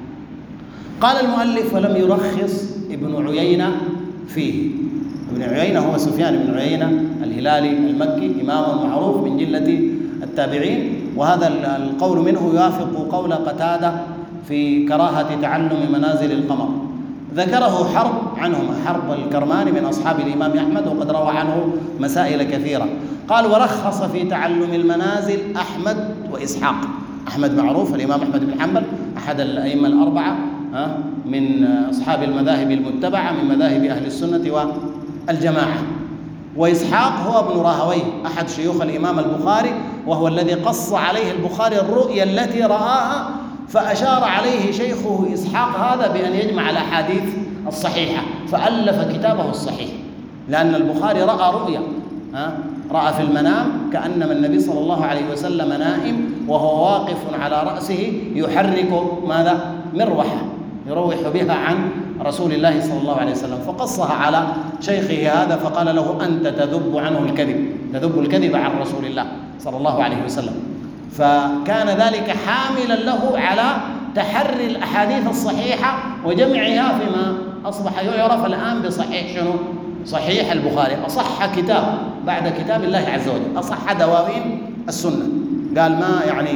قال المؤلف: ولم يرخص ابن عيينة فيه. ابن عيينة هو سفيان بن عيينة الهلالي المكي، إمام معروف من جلة التابعين، وهذا القول منه يوافق قول قتادة في كراهة تعلم منازل القمر. ذكره حرب عنهما، حرب الكرماني من أصحاب الإمام أحمد، وقد روى عنه مسائل كثيرة. قال: ورخص في تعلم المنازل أحمد وإسحاق. أحمد معروف، الإمام أحمد بن حنبل أحد الأئمة الأربعة من أصحاب المذاهب المتبعة من مذاهب أهل السنة والجماعة. وإسحاق هو ابن راهويه أحد شيوخ الإمام البخاري، وهو الذي قص عليه البخاري الرؤيا التي رآها، فأشار عليه شيخه إسحاق هذا بأن يجمع الأحاديث الصحيحة، فألف كتابه الصحيح، لأن البخاري رأى رؤيا، رأى في المنام كأنما النبي صلى الله عليه وسلم نائم وهو واقف على رأسه يحرك ماذا؟ مروحة يروح بها عن رسول الله صلى الله عليه وسلم، فقصها على شيخه هذا، فقال له: أنت تذب عنه الكذب، تذب الكذب عن رسول الله صلى الله عليه وسلم. فكان ذلك حاملا له على تحري الأحاديث الصحيحة وجمعها فيما أصبح يعرف الآن بصحيح شنو؟ صحيح البخاري، أصح كتاب بعد كتاب الله عز وجل، أصح دواوين السنة. قال: ما يعني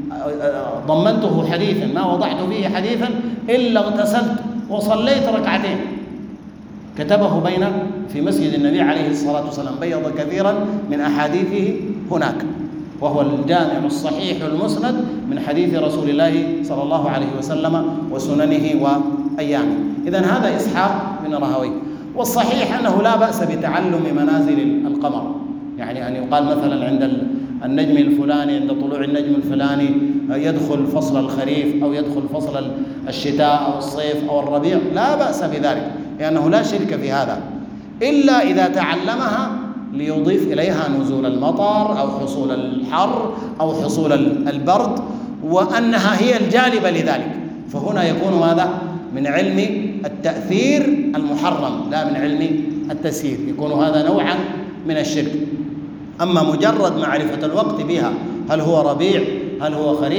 ضمنته حديثا، ما وضعت فيه حديثا إلا اغتسلت وصليت ركعتين. كتبه في مسجد النبي عليه الصلاة والسلام، بيض كثيرا من أحاديثه هناك، وهو الجامع الصحيح المسند من حديث رسول الله صلى الله عليه وسلم وسننه وأيامه. إذن هذا إسحاق بن راهويه. والصحيح أنه لا بأس بتعلم منازل القمر، يعني أن يقال مثلا عند النجم الفلاني، عند طلوع النجم الفلاني يدخل فصل الخريف أو يدخل فصل الشتاء أو الصيف أو الربيع، لا بأس بذلك، لأنه لا شرك في هذا، إلا إذا تعلمها ليضيف إليها نزول المطر أو حصول الحر أو حصول البرد، وأنها هي الجالبة لذلك، فهنا يكون ماذا؟ من علم التأثير المحرم لا من علم التسيير، يكون هذا نوعا من الشرك. أما مجرد معرفة الوقت بها، هل هو ربيع، هل هو خريف،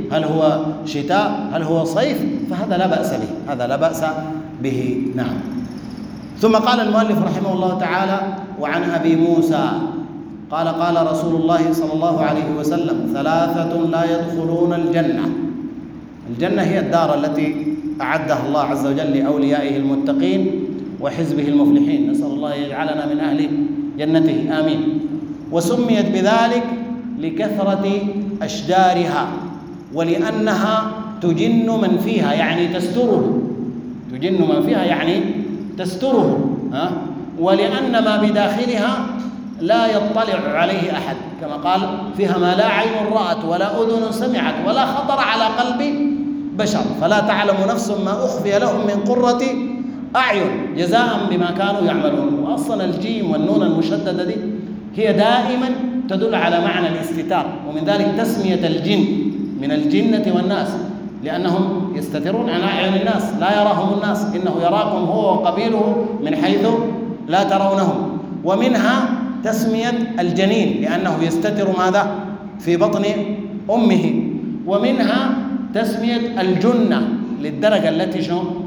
هل هو شتاء، هل هو صيف، فهذا لا بأس به، هذا لا بأس به. نعم. ثم قال المؤلف رحمه الله تعالى: وعن أبي موسى قال: قال رسول الله صلى الله عليه وسلم: ثلاثة لا يدخلون الجنة. الجنة هي الدار التي أعدها الله عز وجل لأوليائه المتقين وحزبه المفلحين، نسأل الله يجعلنا من أهل جنته، آمين. وسميت بذلك لكثرة أشجارها، ولأنها تجن من فيها يعني تستره، تجن من فيها يعني تستره، ولأن ما بداخلها لا يطلع عليه أحد، كما قال: فيها ما لا عين رأت ولا أذن سمعت ولا خطر على قلب بشر، فلا تعلم نفس ما أخفي لهم من قرة أعين جزاء بما كانوا يعملون. وأصلا الجيم والنون المشددة دي هي دائما تدل على معنى الاستتار، ومن ذلك تسمية الجن من الجنة والناس، لأنهم يستترون عن أعين الناس، لا يراهم الناس، إنه يراكم هو وقبيله من حيث لا ترونهم. ومنها تسمية الجنين لأنه يستتر ماذا؟ في بطن أمه. ومنها تسمية الجنة للدرجة التي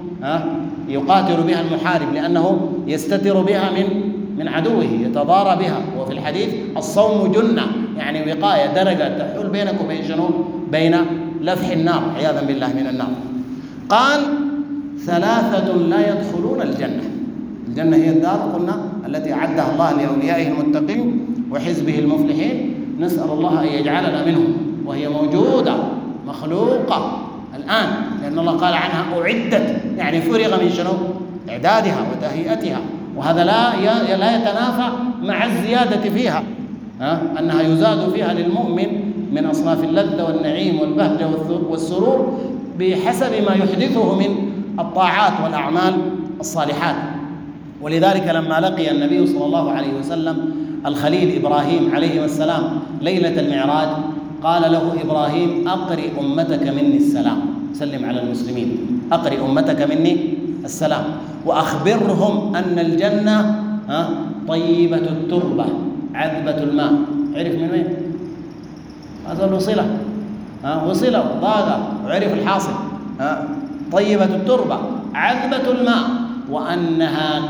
يقاتل بها المحارب، لأنه يستتر بها من عدوه، يتضارى بها. وفي الحديث: الصوم جنة، يعني وقاية، درجة تحول بينك وبين بين لفح النار عياذا بالله من النار. قال: ثلاثة لا يدخلون الجنة. الجنة هي الدار قلنا التي أعدها الله لأوليائه المتقين وحزبه المفلحين، نسأل الله أن يجعلنا منهم، وهي موجودة مخلوقة الآن، لأن الله قال عنها: أعدت، يعني فرغ من إعدادها وتهيئتها، وهذا لا يتنافى مع الزيادة فيها، أنها يزاد فيها للمؤمن من أصناف اللذة والنعيم والبهجة والسرور بحسب ما يحدثه من الطاعات والأعمال الصالحات. ولذلك لما لقي النبي صلى الله عليه وسلم الخليل إبراهيم عليه السلام ليلة المعراج، قال له إبراهيم: أقرئ أمتك مني السلام، سلم على المسلمين، أقرئ أمتك مني السلام، وأخبرهم أن الجنة طيبة التربة عذبة الماء. عرف من وين؟ هذا الوصلة، وصلة ضاقة وعرف الحاصل. طيبة التربة عذبة الماء، وأنها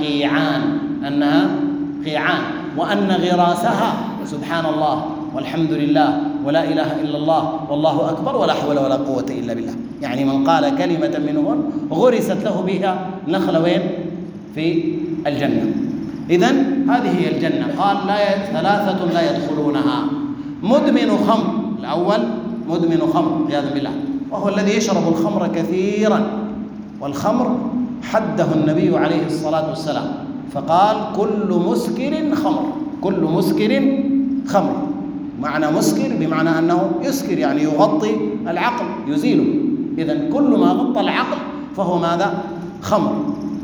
قيعان، وأن غراسها سبحان الله والحمد لله ولا إله إلا الله والله أكبر ولا حول ولا قوة إلا بالله. يعني من قال كلمة منهن غرست له بها نخلة وين؟ في الجنة. إذن هذه هي الجنة. قال: ثلاثة لا يدخلونها: مدمن خمر، الأول مدمن خمر عياذا بالله، وهو الذي يشرب الخمر كثيرا. والخمر حده النبي عليه الصلاة والسلام فقال: كل مسكر خمر، كل مسكر خمر. معنى مسكر بمعنى أنه يسكر، يعني يغطي العقل، يزيله. إذن كل ما غطى العقل فهو ماذا؟ خمر.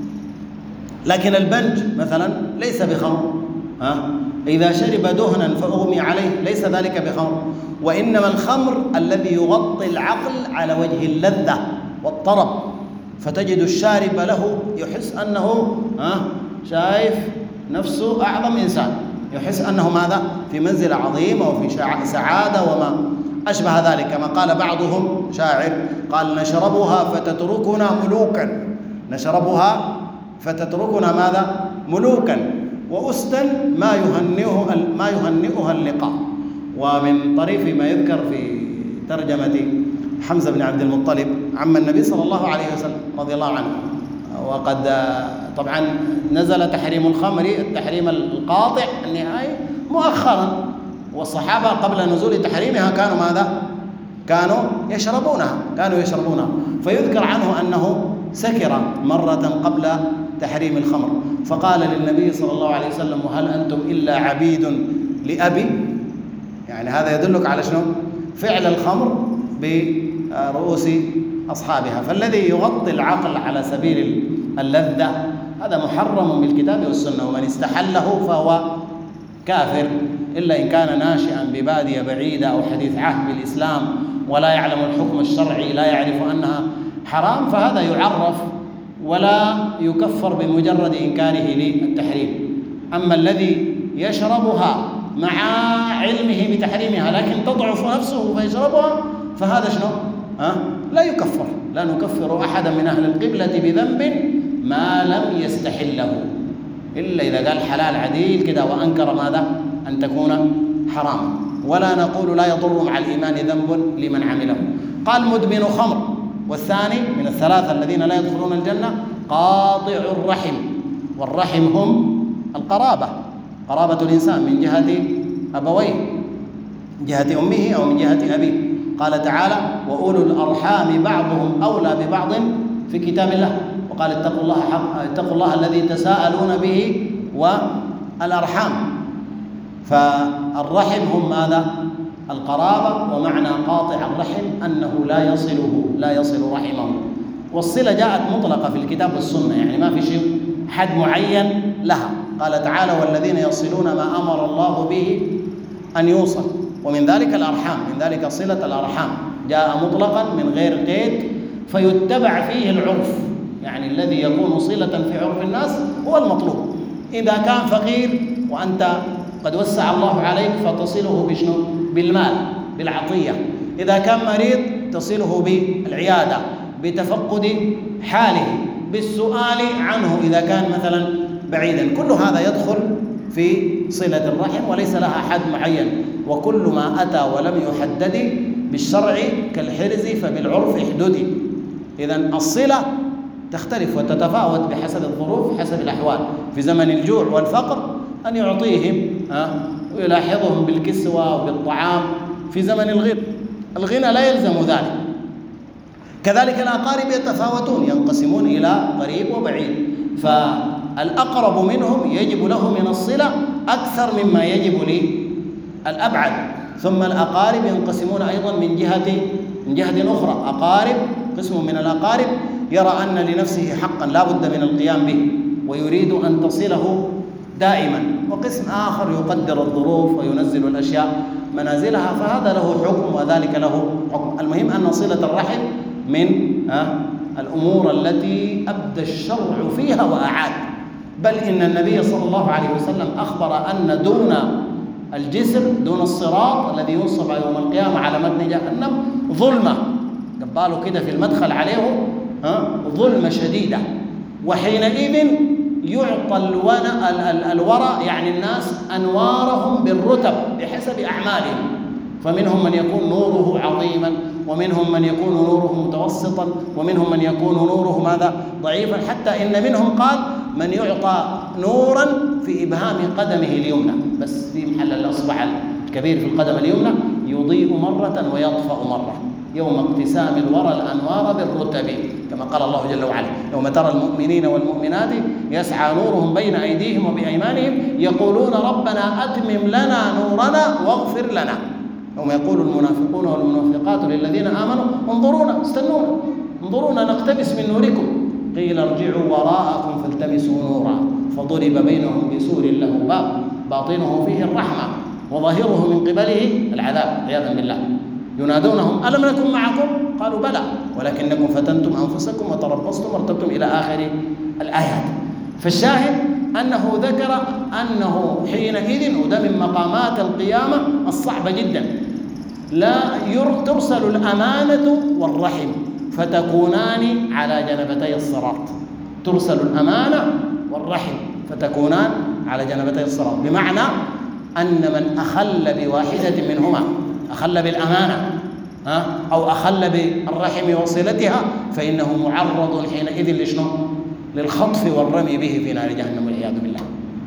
لكن البنج مثلا ليس بخمر، إذا شرب دهنا فأغمي عليه ليس ذلك بخمر، وإنما الخمر الذي يغطي العقل على وجه اللذة والطرب، فتجد الشارب له يحس أنه شايف نفسه أعظم إنسان، يحس أنه ماذا؟ في منزلة عظيمة وفي سعادة وما أشبه ذلك. كما قال بعضهم شاعر قال: نشربها فتتركنا ملوكا، نشربها فتتركنا ماذا؟ ملوكا، وأستا ما يهنئها اللقاء. ومن طريف ما يذكر في ترجمة حمزة بن عبد المطلب عم النبي صلى الله عليه وسلم رضي الله عنه، وقد طبعا نزل تحريم الخمر التحريم القاطع النهائي مؤخرا، والصحابة قبل نزول تحريمها كانوا ماذا؟ كانوا يشربونها. فيذكر عنه أنه سكر مرة قبل تحريم الخمر، فقال للنبي صلى الله عليه وسلم: وهل أنتم إلا عبيد لأبي؟ يعني هذا يدلك على شنو؟ فعل الخمر برؤوس أصحابها. فالذي يغطي العقل على سبيل اللذة هذا محرم بالكتاب والسنة، ومن استحله فهو كافر، إلا إن كان ناشئا ببادية بعيدة أو حديث عهد بالإسلام ولا يعلم الحكم الشرعي، لا يعرف أنها حرام، فهذا يعرف ولا يكفر بمجرد إنكاره للتحريم. أما الذي يشربها مع علمه بتحريمها لكن تضعف نفسه فيشربها، فهذا شنو؟ لا يكفر، لا نكفر أحدا من أهل القبلة بذنب ما لم يستحله، إلا إذا قال حلال عديل كده وأنكر ماذا؟ أن تكون حراما. ولا نقول لا يضر مع الإيمان ذنب لمن عمله. قال مدمن خمر، والثاني من الثلاثة الذين لا يدخلون الجنة قاطع الرحم، والرحم هم القرابة، قرابة الإنسان من جهة أبويه، من جهة أمه أو من جهة أبيه. قال تعالى وأولو الأرحام بعضهم أولى ببعض في كتاب الله، وقال اتقوا الله الذي تساءلون به والأرحام. فالرحم هم ماذا؟ القرابة. ومعنى قاطع الرحم أنه لا يصل رحمه. والصلة جاءت مطلقة في الكتاب والسنة، يعني ما في شيء حد معين لها. قال تعالى والذين يصلون ما أمر الله به أن يوصل، ومن ذلك الأرحام، من ذلك صلة الأرحام جاء مطلقا من غير قيد، فيتبع فيه العرف، يعني الذي يكون صلة في عرف الناس هو المطلوب. إذا كان فقير وأنت قد وسع الله عليك فتصله بشنو؟ بالمال، بالعطية. إذا كان مريض تصله بالعيادة، بتفقد حاله، بالسؤال عنه إذا كان مثلا بعيدا. كل هذا يدخل في صلة الرحم وليس لها حد معين. وكل ما أتى ولم يحدد بالشرع كالحرز فبالعرف احددي. إذن الصلة تختلف وتتفاوت بحسب الظروف، حسب الأحوال. في زمن الجوع والفقر أن يعطيهم ويلاحظهم بالكسوة وبالطعام. في زمن الغنى لا يلزم ذلك. كذلك الأقارب يتفاوتون، ينقسمون إلى قريب وبعيد، فالأقرب منهم يجب له من الصلة أكثر مما يجب للأبعد. ثم الأقارب ينقسمون أيضا من جهة أخرى. أقارب، قسم من الأقارب يرى أن لنفسه حقا لا بد من القيام به ويريد أن تصله دائما، وقسم آخر يقدر الظروف وينزل الأشياء منازلها، فهذا له حكم وذلك له حكم. المهم أن صلة الرحم من الأمور التي أبدى الشرع فيها وأعاد. بل إن النبي صلى الله عليه وسلم أخبر أن دون الجسر، دون الصراط الذي ينصب يوم القيامة على متن جهنم ظلمة، قبالوا كده في المدخل عليه ظلمة شديدة. وحينئذ يعطى الورى، يعني الناس، أنوارهم بالرتب بحسب أعمالهم، فمنهم من يكون نوره عظيما، ومنهم من يكون نوره متوسطا، ومنهم من يكون نوره ماذا؟ ضعيفا. حتى إن منهم قال من يعطى نورا في إبهام قدمه اليمنى، بس في محل الأصبع الكبير في القدم اليمنى، يضيء مرة ويطفأ مرة، يوم اقتسام الورى الأنوار بالرتب، كما قال الله جل وعلا يوم ترى المؤمنين والمؤمنات يسعى نورهم بين أيديهم وبأيمانهم يقولون ربنا أتمم لنا نورنا واغفر لنا. يوم يقول المنافقون والمنافقات للذين آمنوا انظرونا، استنونا، انظرونا نقتبس من نوركم، قيل ارجعوا وراءكم فالتمسوا نورا فضرب بينهم بسور له باب باطنه فيه الرحمة وظاهره من قبله العذاب عياذا بالله. ينادونهم ألم نكن معكم؟ قالوا بلى ولكنكم فتنتم أنفسكم وتربصتم وارتبتم إلى آخر الآيات. فالشاهد أنه ذكر أنه حينئذ، وده من مقامات القيامة الصعبة جدا، لا ترسل الأمانة والرحم فتكونان على جنبتي الصراط. ترسل الأمانة والرحم فتكونان على جنبتي الصراط، بمعنى أن من أخل بواحدة منهما، أخل بالأمانة أو أخل بالرحم وصلتها، فإنه معرض حينئذ لشنو؟ للخطف والرمي به في نار جهنم والعياذ بالله.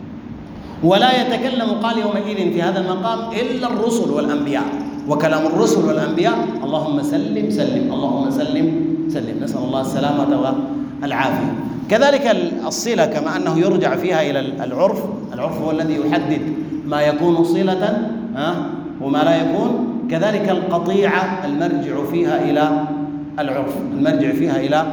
ولا يتكلم قال يومئذ في هذا المقام إلا الرسل والأنبياء، وكلام الرسل والأنبياء اللهم سلم سلم، اللهم سلم سلم، نسأل الله السلامة والعافية. كذلك الصلة كما أنه يرجع فيها إلى العرف، العرف هو الذي يحدد ما يكون صلة وما لا يكون، كذلك القطيعة المرجع فيها إلى العرف، المرجع فيها إلى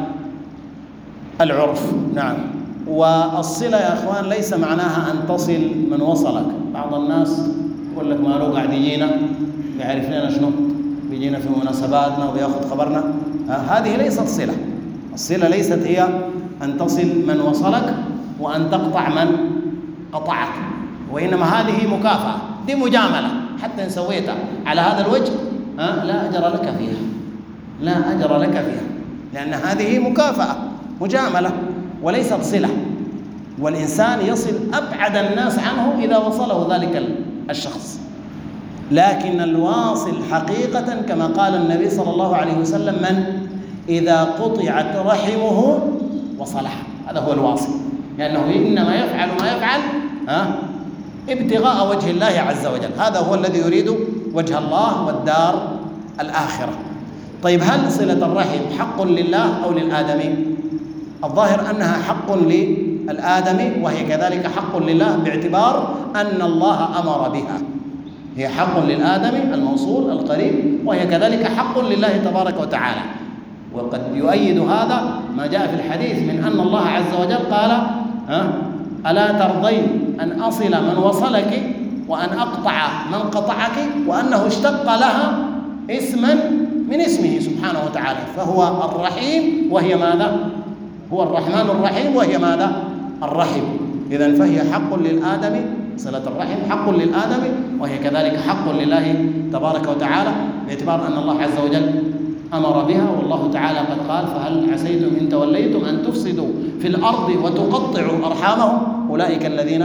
العرف. نعم. والصلة يا أخوان ليس معناها أن تصل من وصلك. بعض الناس يقول لك ما له قاعد يجينا يعرف لنا شنو، بيجينا في مناسباتنا ويأخذ خبرنا، هذه ليست صلة. الصلة ليست هي أن تصل من وصلك وأن تقطع من قطعك، وإنما هذه مكافأة، دي مجاملة، حتى إن سويتها على هذا الوجه لا أجر لك فيها، لا أجر لك فيها، لأن هذه مكافأة مجاملة وليست صلة، والإنسان يصل أبعد الناس عنه إذا وصله ذلك الشخص. لكن الواصل حقيقة كما قال النبي صلى الله عليه وسلم: من إذا قطعت رحمه وصلح، هذا هو الواصل، لأنه إنما يفعل ما يفعل ابتغاء وجه الله عز وجل، هذا هو الذي يريد وجه الله والدار الآخرة. طيب، هل صلة الرحم حق لله أو للآدمي؟ الظاهر أنها حق للآدمي، وهي كذلك حق لله باعتبار أن الله أمر بها. هي حق للآدمي الموصول القريب، وهي كذلك حق لله تبارك وتعالى. وقد يؤيد هذا ما جاء في الحديث من أن الله عز وجل قال: ألا ترضين أن أصل من وصلك وأن أقطع من قطعك، وأنه اشتق لها اسما من اسمه سبحانه وتعالى، فهو الرحيم وهي ماذا؟ هو الرحمن الرحيم وهي ماذا؟ الرحم. إذن فهي حق للآدم، صلة الرحم حق للآدم، وهي كذلك حق لله تبارك وتعالى باعتبار أن الله عز وجل أمر بها. والله تعالى قد قال: فهل عسيتم إن توليتم أن تفسدوا في الأرض وتقطعوا أرحامهم أولئك الذين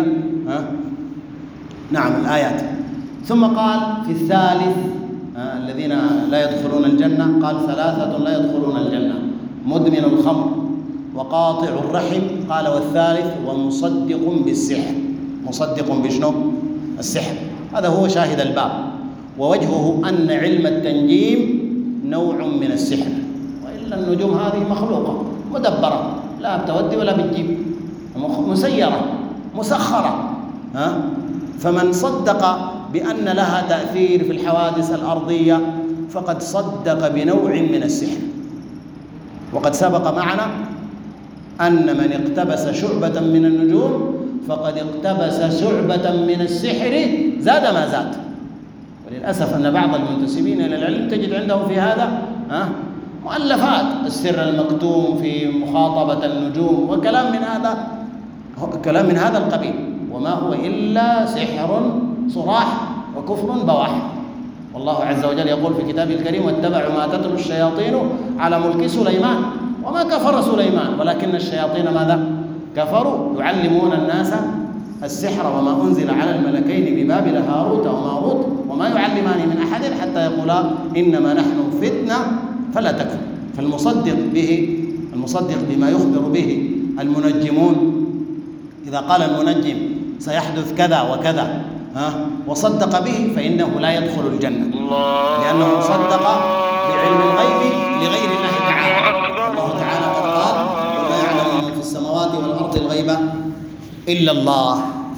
نعم الآيات. ثم قال في الثالث الذين لا يدخلون الجنة، قال: ثلاثة لا يدخلون الجنة: مدمن الخمر، وقاطع الرحم، قال: والثالث ومصدق بالسحر. مصدق بشنو؟ السحر. هذا هو شاهد الباب، ووجهه أن علم التنجيم نوع من السحر، وإلا النجوم هذه مخلوقة مدبرة، لا بتودي ولا بتجيب، مسيرة مسخرة. فمن صدق بأن لها تأثير في الحوادث الأرضية فقد صدق بنوع من السحر. وقد سبق معنا أن من اقتبس شعبة من النجوم فقد اقتبس شعبة من السحر زاد ما زاد. وللأسف أن بعض المنتسبين إلى العلم تجد عندهم في هذا مؤلفات: السر المكتوم في مخاطبة النجوم، وكلام من هذا القبيل، وما هو إلا سحر صراح وكفر بواح. والله عز وجل يقول في كتابه الكريم: واتبعوا ما تتلو الشياطين على ملك سليمان وما كفر سليمان ولكن الشياطين ماذا؟ كفروا يعلمون الناس السحر وما أنزل على الملكين ببابل هاروت وماروت وما يعلمان من أحد حتى يقولا إنما نحن فتنة فلا تكفر. فالمصدق به، المصدق بما يخبر به المنجمون، إذا قال المنجم سيحدث كذا وكذا وصدق به فإنه لا يدخل الجنة، لأنه صدق بعلم الغيب لغير الله تعالى. الله تعالى قد قال: وما يعلم من في السماوات والأرض الغيب إلا الله.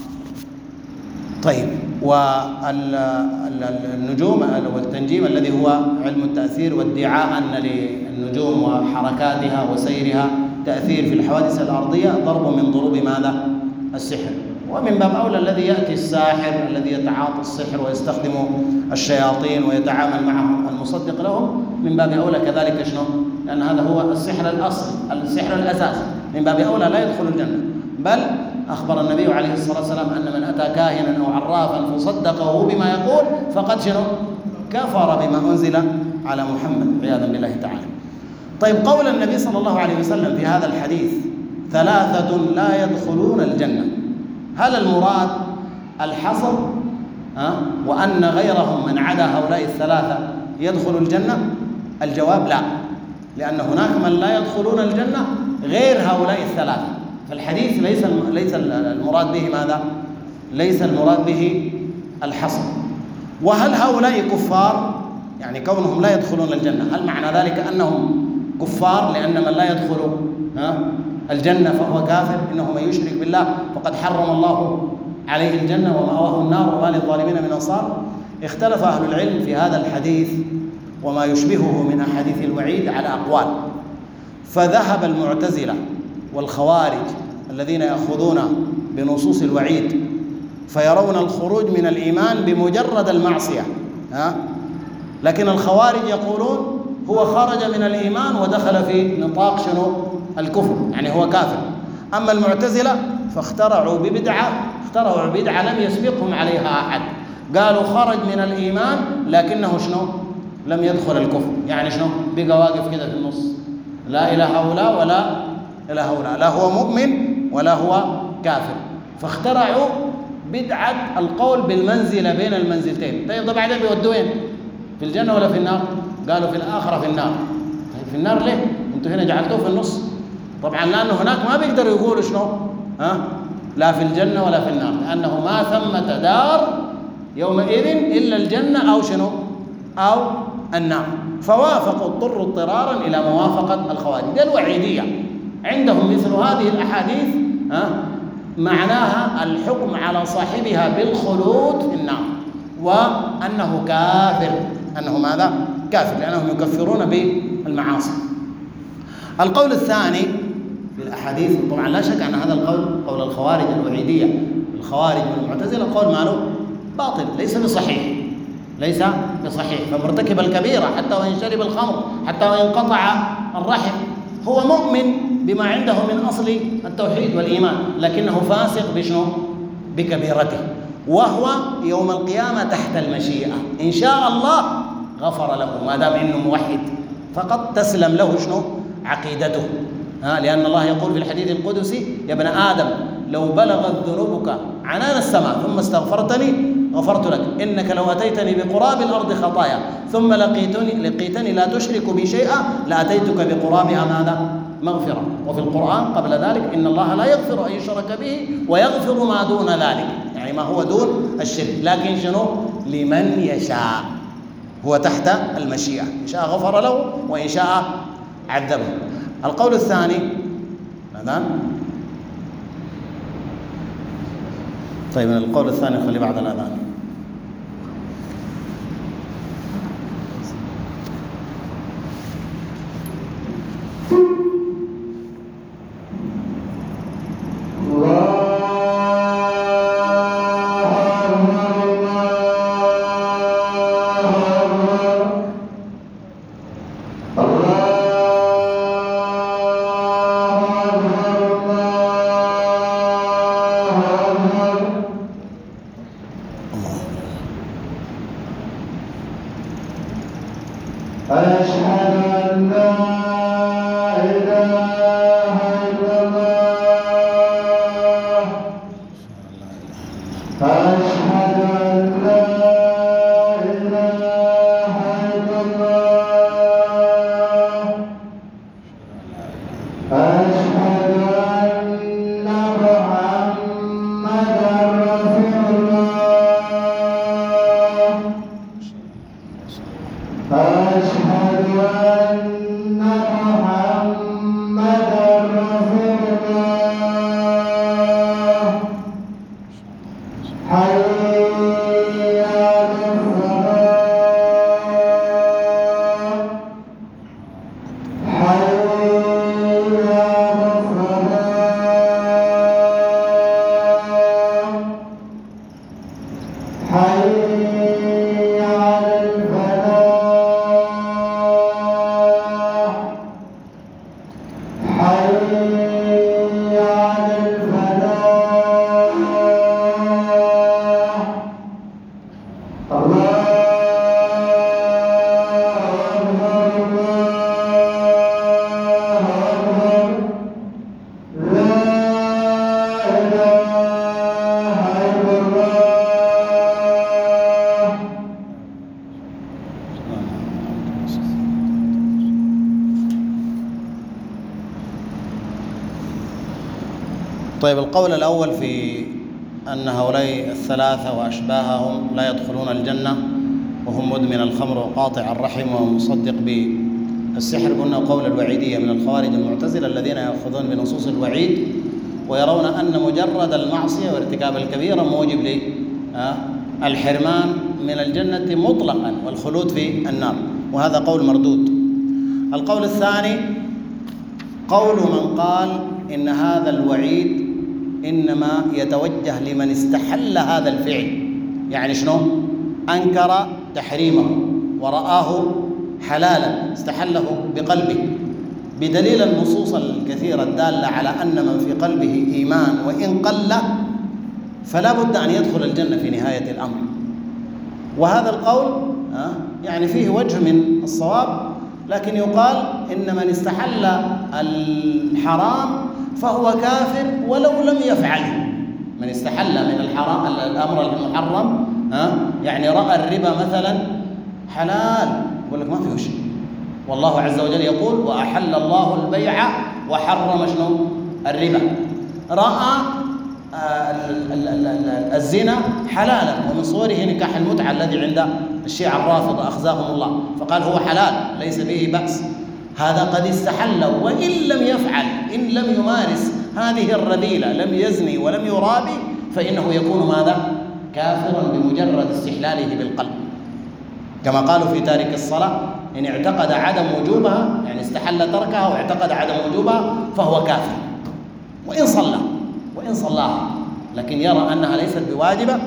طيب، والنجوم والتنجيم الذي هو علم التأثير وادعاء أن للنجوم وحركاتها وسيرها تأثير في الحوادث الأرضية ضرب من ضروب ماذا؟ السحر. ومن باب أولى الذي يأتي الساحر الذي يتعاطى السحر ويستخدم الشياطين ويتعامل معهم المصدق لهم، من باب أولى كذلك شنو؟ لأن هذا هو السحر الأصل، السحر الأساس، من باب أولى لا يدخل الجنة. بل أخبر النبي عليه الصلاة والسلام أن من أتى كاهنا أو عرافا فصدقه بما يقول فقد شنو؟ كفر بما أنزل على محمد عياذا بالله تعالى. طيب، قول النبي صلى الله عليه وسلم في هذا الحديث: ثلاثة لا يدخلون الجنة، هل المراد الحصر وأن غيرهم من عدا هؤلاء الثلاثة يدخل الجنة؟ الجواب لا، لأن هناك من لا يدخلون الجنة غير هؤلاء الثلاثة. فالحديث ليس المراد به ماذا؟ ليس المراد به الحصر. وهل هؤلاء كفار؟ يعني كونهم لا يدخلون الجنة، هل معنى ذلك أنهم كفار لأن من لا يدخل الجنة فهو كافر؟ إنه من يشرك بالله فقد حرم الله عليه الجنة ومأواه النار وما للظالمين من أنصار. اختلف أهل العلم في هذا الحديث وما يشبهه من أحاديث الوعيد على أقوال. فذهب المعتزلة والخوارج الذين يأخذون بنصوص الوعيد فيرون الخروج من الإيمان بمجرد المعصية، لكن الخوارج يقولون هو خرج من الإيمان ودخل في نطاق شنو؟ الكفر، يعني هو كافر. أما المعتزلة فاخترعوا بدعة لم يسبقهم عليها أحد، قالوا خرج من الإيمان لكنه شنو؟ لم يدخل الكفر. يعني شنو؟ بقى واقف كده في النص، لا إلى هؤلاء ولا إلى هؤلاء، لا هو مؤمن ولا هو كافر. فاخترعوا بدعة القول بالمنزلة بين المنزلتين. طيب ده بعدين بيودوا وين؟ في الجنة ولا في النار؟ قالوا في الآخرة في النار. طيب في النار ليه؟ انتوا هنا جعلتوه في النص. طبعا لأنه هناك ما بيقدروا يقولوا شنو؟ لا في الجنة ولا في النار، لأنه ما ثمة دار يومئذ إلا الجنة أو شنو؟ أو النار. فوافقوا، اضطروا اضطرارا إلى موافقة الخوارج. دي الوعيدية عندهم. مثل هذه الأحاديث معناها الحكم على صاحبها بالخلود في النار، وأنه كافر. أنه ماذا؟ كافر، لأنهم يكفرون بالمعاصي. القول الثاني في الأحاديث، طبعا لا شك أن هذا القول قول الخوارج الوعيدية، الخوارج والمعتزلة، قول ماله باطل، ليس بصحيح، ليس بصحيح. فمرتكب الكبيرة حتى وإن شرب الخمر، حتى وإن قطع الرحم، هو مؤمن بما عنده من أصل التوحيد والإيمان، لكنه فاسق بشنو؟ بكبيرته، وهو يوم القيامة تحت المشيئة. إن شاء الله غفر له ما دام إنه موحد، فقط تسلم له شنو؟ عقيدته. لأن الله يقول في الحديث القدسي: يا ابن آدم لو بلغت ذنوبك عنان السماء ثم استغفرتني غفرت لك، إنك لو أتيتني بقراب الأرض خطايا ثم لقيتني لا تشرك بي شيئا لأتيتك بقرابها ماذا؟ مغفرة. وفي القرآن قبل ذلك: إن الله لا يغفر أن يشرك به ويغفر ما دون ذلك، يعني ما هو دون الشرك، لكن شنو؟ لمن يشاء، هو تحت المشيئة، إن شاء غفر له وإن شاء عذبه. القول الثاني الآن. طيب القول الثاني خلي بعد الأذان. طيب القول الأول في أن هؤلاء الثلاثة وأشباههم لا يدخلون الجنة وهم مدمن الخمر وقاطع الرحم ومصدق بالسحر، قلنا قول الوعيدية من الخوارج المعتزلة الذين يأخذون بنصوص الوعيد ويرون أن مجرد المعصية وارتكاب الكبيرة موجب للحرمان من الجنة مطلقا والخلود في النار، وهذا قول مردود. القول الثاني قول من قال إن هذا الوعيد إنما يتوجه لمن استحل هذا الفعل، يعني شنو؟ أنكر تحريمه ورآه حلالا استحله بقلبه، بدليل النصوص الكثيرة الدالة على أن من في قلبه إيمان وإن قل فلا بد أن يدخل الجنة في نهاية الأمر. وهذا القول يعني فيه وجه من الصواب، لكن يقال إن من استحل الحرام فهو كافر ولو لم يفعله. من استحل من الحرام الأمر المحرم، يعني رأى الربا مثلا حلال، يقول لك ما فيه شيء، والله عز وجل يقول وأحل الله البيع وحرم شنو؟ الربا. رأى الزنا حلالا، ومن صوره نكاح المتعة الذي عند الشيعة الرافضة أخزاهم الله، فقال هو حلال ليس به بأس، هذا قد استحل وإن لم يفعل، إن لم يمارس هذه الرذيلة، لم يزني ولم يرابي، فإنه يكون ماذا؟ كافرا بمجرد استحلاله بالقلب، كما قالوا في تارك الصلاة إن اعتقد عدم وجوبها، يعني استحل تركها واعتقد عدم وجوبها فهو كافر وإن صلاها، لكن يرى أنها ليست بواجبة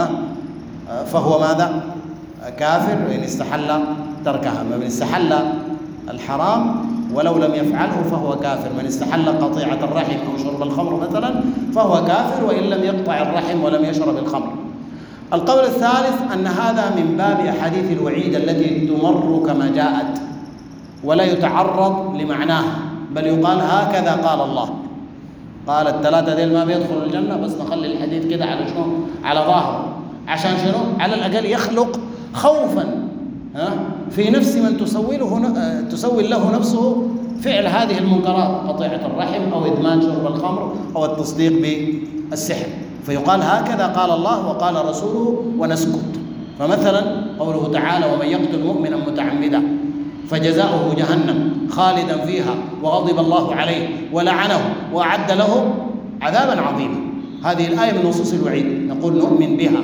فهو ماذا؟ كافر وإن استحل تركها. من استحل الحرام ولو لم يفعله فهو كافر. من استحل قطيعة الرحم أو شرب الخمر مثلا فهو كافر وإن لم يقطع الرحم ولم يشرب الخمر. القول الثالث أن هذا من باب أحاديث الوعيد التي تمر كما جاءت ولا يتعرض لمعناها، بل يقال هكذا قال الله. قال الثلاثة ديل ما بيدخلوا الجنة، بس نخلي الحديث كده على شنو؟ على ظاهره، عشان شنو؟ على الأقل يخلق خوفا في نفس من تسوي له نفسه فعل هذه المنكرات، قطيعة الرحم أو إدمان شرب الخمر أو التصديق بالسحر، فيقال هكذا قال الله وقال رسوله ونسكت. فمثلا قوله تعالى ومن يقتل مؤمنا متعمدا فجزاؤه جهنم خالدا فيها وغضب الله عليه ولعنه وأعد له عذابا عظيما. هذه الآية من نصوص الوعيد، نقول نؤمن بها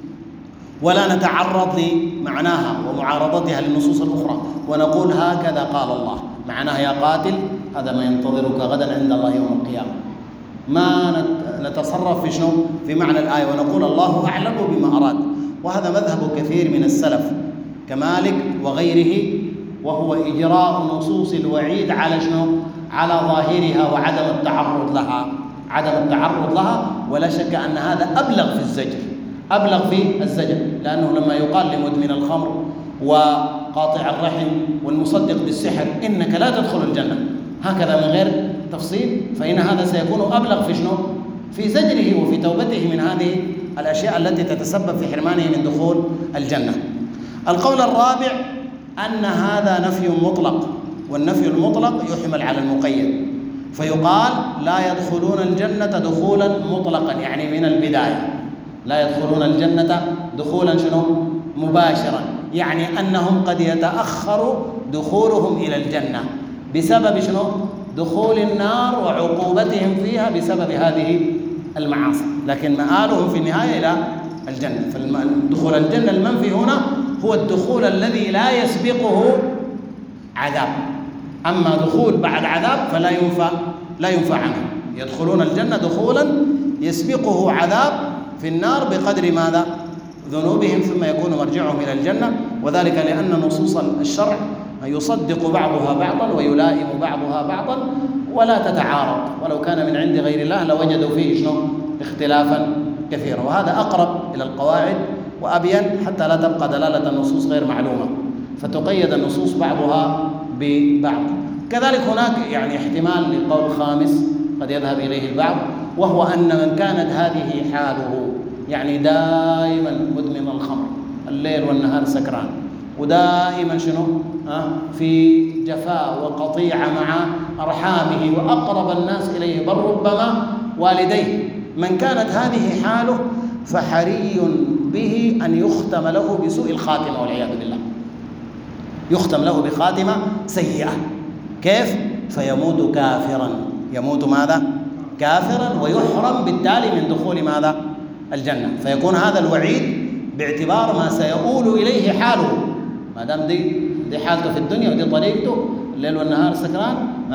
ولا نتعرض لمعناها ومعارضتها للنصوص الأخرى، ونقول هكذا قال الله، معناها يا قاتل هذا ما ينتظرك غدا عند الله يوم القيامة. ما نتصرف في شنو؟ في معنى الآية، ونقول الله أعلم بما أراد. وهذا مذهب كثير من السلف كمالك وغيره، وهو إجراء نصوص الوعيد على شنو؟ على ظاهرها وعدم التعرض لها. ولا شك أن هذا أبلغ في الزجر، لأنه لما يقال لمدمن الخمر وقاطع الرحم والمصدق بالسحر إنك لا تدخل الجنة هكذا من غير تفصيل، فإن هذا سيكون أبلغ في شنو؟ في زجره وفي توبته من هذه الأشياء التي تتسبب في حرمانه من دخول الجنة. القول الرابع أن هذا نفي مطلق، والنفي المطلق يحمل على المقيد، فيقال لا يدخلون الجنة دخولا مطلقا، يعني من البداية لا يدخلون الجنة دخولا شنو؟ مباشرا، يعني أنهم قد يتأخر دخولهم إلى الجنة بسبب شنو؟ دخول النار وعقوبتهم فيها بسبب هذه المعاصي، لكن مآلهم في النهاية إلى الجنة. فدخول الجنة المنفي هنا هو الدخول الذي لا يسبقه عذاب، أما دخول بعد عذاب فلا ينفى عنه. يدخلون الجنة دخولا يسبقه عذاب في النار بقدر ماذا؟ ذنوبهم، ثم يكون مرجعهم إلى الجنة. وذلك لأن نصوص الشرع يصدق بعضها بعضا ويلائم بعضها بعضا ولا تتعارض، ولو كان من عند غير الله لوجدوا فيه شنو؟ اختلافا كثيرا. وهذا أقرب إلى القواعد وأبين حتى لا تبقى دلالة النصوص غير معلومة، فتقيد النصوص بعضها ببعض. كذلك هناك يعني احتمال لقول خامس قد يذهب إليه البعض، وهو أن من كانت هذه حاله، يعني دائما مدمن الخمر الليل والنهار سكران، ودائما شنو؟ في جفاء وقطيعة مع أرحامه وأقرب الناس إليه بل ربما والديه، من كانت هذه حاله فحري به أن يختم له بسوء الخاتمة والعياذ بالله، يختم له بخاتمة سيئة. كيف؟ فيموت كافرا. يموت ماذا؟ كافرا، ويحرم بالتالي من دخول ماذا؟ الجنة. فيكون هذا الوعيد باعتبار ما سيؤول إليه حاله، ما دام دي حالته في الدنيا ودي طريقته الليل والنهار سكران،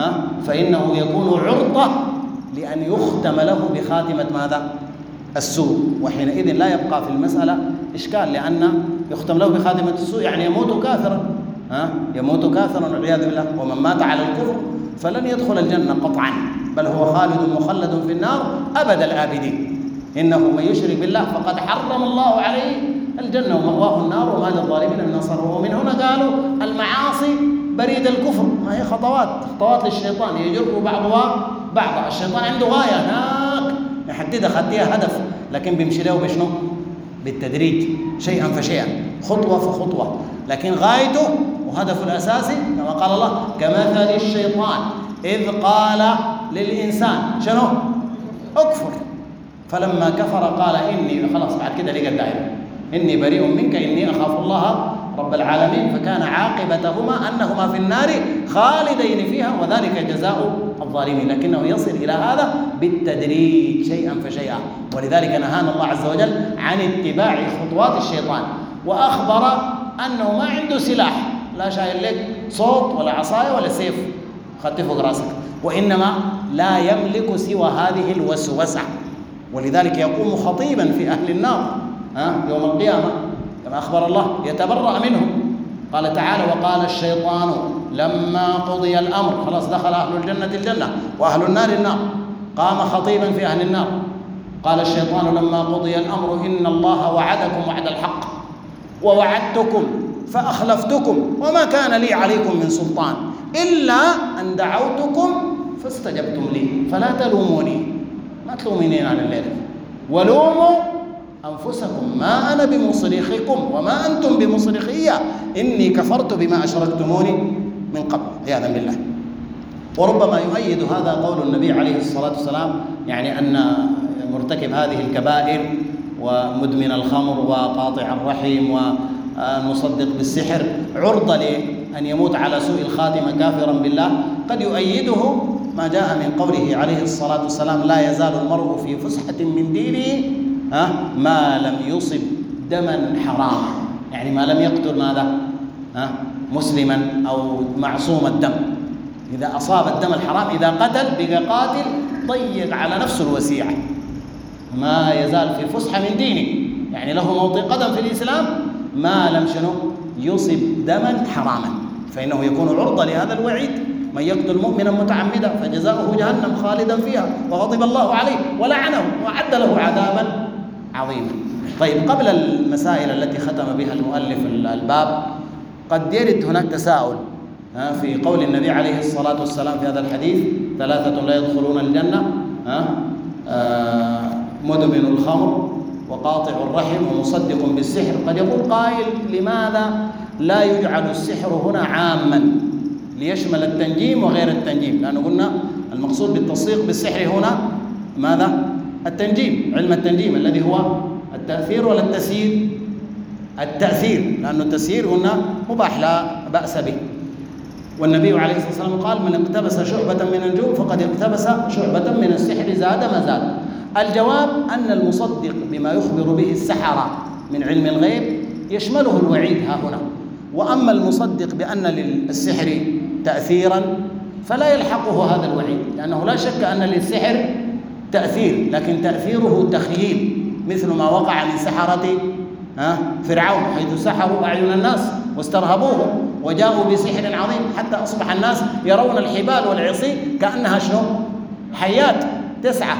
فإنه يكون عرضة لأن يختم له بخاتمة ماذا؟ السوء. وحينئذ لا يبقى في المسألة إشكال، لأن يختم له بخاتمة السوء يعني يموت كافرا، يموت كافرا والعياذ بالله. ومن مات على الكفر فلن يدخل الجنة قطعا، بل هو خالد مخلد في النار أبد الآبدين. إنه من يشرك بالله فقد حرم الله عليه الجنة ومأواه النار وما للظالمين من نصر. ومن هنا قالوا المعاصي بريد الكفر، ما هي خطوات للشيطان يجر بعضها بعضا. الشيطان عنده غاية هناك يحددها، خديها هدف، لكن بيمشي له بشنو؟ بالتدريج، شيئا فشيئا، خطوة فخطوة، لكن غايته وهدفه الأساسي كما قال الله كمثل الشيطان إذ قال للإنسان شنو؟ أكفر، فلما كفر قال إني، خلاص بعد كده لقى الدائرة، إني بريء منك إني أخاف الله رب العالمين. فكان عاقبتهما أنهما في النار خالدين فيها وذلك جزاء الظالمين. لكنه يصل إلى هذا بالتدريج شيئا فشيئا. ولذلك نهانا الله عز وجل عن اتباع خطوات الشيطان، وأخبر أنه ما عنده سلاح، لا شايل لك صوت ولا عصاية ولا سيف خدت فوق راسك، وإنما لا يملك سوى هذه الوسوسة. ولذلك يقوم خطيبا في أهل النار يوم القيامة كما أخبر الله يتبرأ منهم. قال تعالى وقال الشيطان لما قضي الأمر، خلاص دخل أهل الجنة وأهل النار النار، قام خطيبا في أهل النار قال الشيطان لما قضي الأمر إن الله وعدكم وعد الحق ووعدتكم فأخلفتكم وما كان لي عليكم من سلطان إلا أن دعوتكم فاستجبتم لي فلا تلوموني، ما تلوميني على الليل، ولوموا أنفسكم ما أنا بمصرخكم وما أنتم بمصرخي إني كفرت بما أشركتموني من قبل عياذا بالله. وربما يؤيد هذا قول النبي عليه الصلاة والسلام، يعني أن مرتكب هذه الكبائر ومدمن الخمر وقاطع الرحم والمصدق بالسحر عرضة لأن يموت على سوء الخاتمة كافرا بالله. قد يؤيده ما جاء من قوله عليه الصلاة والسلام لا يزال المرء في فسحة من دينه ما لم يصب دما حراما، يعني ما لم يقتل ماذا؟ مسلما أو معصوم الدم. إذا أصاب الدم الحرام إذا قتل بقى قاتل ضيق على نفسه الوسيعة، ما يزال في فسحة من دينه، يعني له موطئ قدم في الإسلام ما لم شنو يصب دما حراما، فإنه يكون عرضة لهذا الوعيد. من يقتل مؤمنا متعمدا فجزاؤه جهنم خالدا فيها وغضب الله عليه ولعنه وأعد له عذابا عظيما. طيب، قبل المسائل التي ختم بها المؤلف الباب قد يرد هناك تساؤل في قول النبي عليه الصلاة والسلام في هذا الحديث ثلاثة لا يدخلون الجنة، مدمن الخمر وقاطع الرحم ومصدق بالسحر. قد يقول قائل لماذا لا يجعل السحر هنا عاما ليشمل التنجيم وغير التنجيم؟ لأنه قلنا المقصود بالتصديق بالسحر هنا ماذا؟ التنجيم، علم التنجيم الذي هو التأثير ولا التسيير؟ التأثير، لأنه التسيير هنا مباح لا بأس به. والنبي عليه الصلاة والسلام قال من اقتبس شعبة من النجوم فقد اقتبس شعبة من السحر زاد ما زاد. الجواب أن المصدق بما يخبر به السحرة من علم الغيب يشمله الوعيد ها هنا، وأما المصدق بأن للسحر تأثيرا فلا يلحقه هذا الوعيد، لأنه لا شك أن للسحر تأثير، لكن تأثيره تخييل، مثل ما وقع من سحرة فرعون حيث سحروا أعين الناس واسترهبوهم وجاءوا بسحر عظيم حتى أصبح الناس يرون الحبال والعصي كأنها شنو؟ حيات تسعى.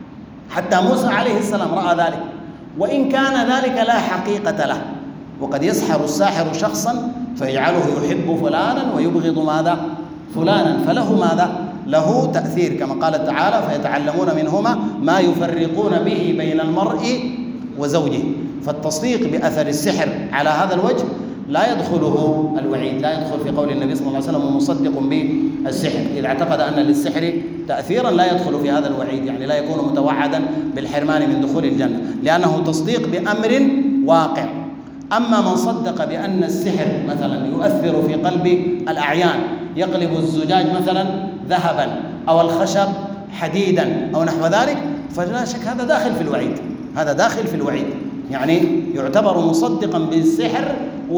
حتى موسى عليه السلام رأى ذلك، وإن كان ذلك لا حقيقة له. وقد يسحر الساحر شخصا فيجعله يحب فلانا ويبغض ماذا؟ فلانا، فله ماذا؟ له تأثير، كما قال تعالى فيتعلمون منهما ما يفرقون به بين المرء وزوجه. فالتصديق بأثر السحر على هذا الوجه لا يدخله الوعيد، لا يدخل في قول النبي صلى الله عليه وسلم ومصدق بالسحر. إذا اعتقد أن للسحر تأثيرا لا يدخل في هذا الوعيد، يعني لا يكون متوعدا بالحرمان من دخول الجنة، لأنه تصديق بأمر واقع. أما من صدق بأن السحر مثلا يؤثر في قلب الأعيان، يقلب الزجاج مثلا ذهبا أو الخشب حديدا أو نحو ذلك، فلا شك هذا داخل في الوعيد، هذا داخل في الوعيد، يعني يعتبر مصدقا بالسحر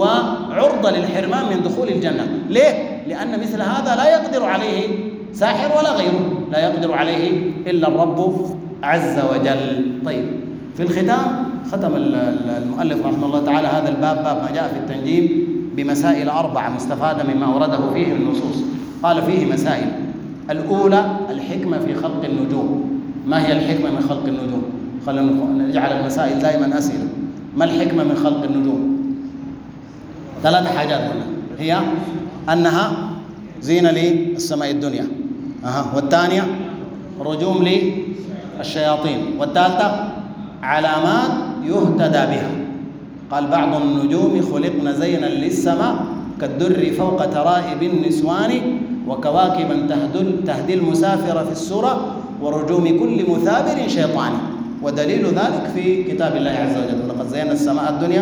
وعرضة للحرمان من دخول الجنة. ليه؟ لأن مثل هذا لا يقدر عليه ساحر ولا غيره، لا يقدر عليه إلا الرب عز وجل. طيب، في الختام ختم المؤلف رحمه الله تعالى هذا الباب، باب ما جاء في التنجيم، بمسائل 4 مستفادة مما أورده فيه من النصوص. قال فيه مسائل: الأولى الحكمة في خلق النجوم. ما هي الحكمة من خلق النجوم؟ خلينا نجعل المسائل دائما أسئلة. ما الحكمة من خلق النجوم؟ 3 حاجات هنا، هي أنها زينة للسماء الدنيا، والثانية رجوم للشياطين، والثالثة علامات يهتدى بها. قال بعض النجوم خلقن زينا للسماء كالدر فوق ترائب النسوان وكواكبا تهدي المسافر في السرى ورجوم كل مثابر شيطان. ودليل ذلك في كتاب الله عز وجل: لقد زينا السماء الدنيا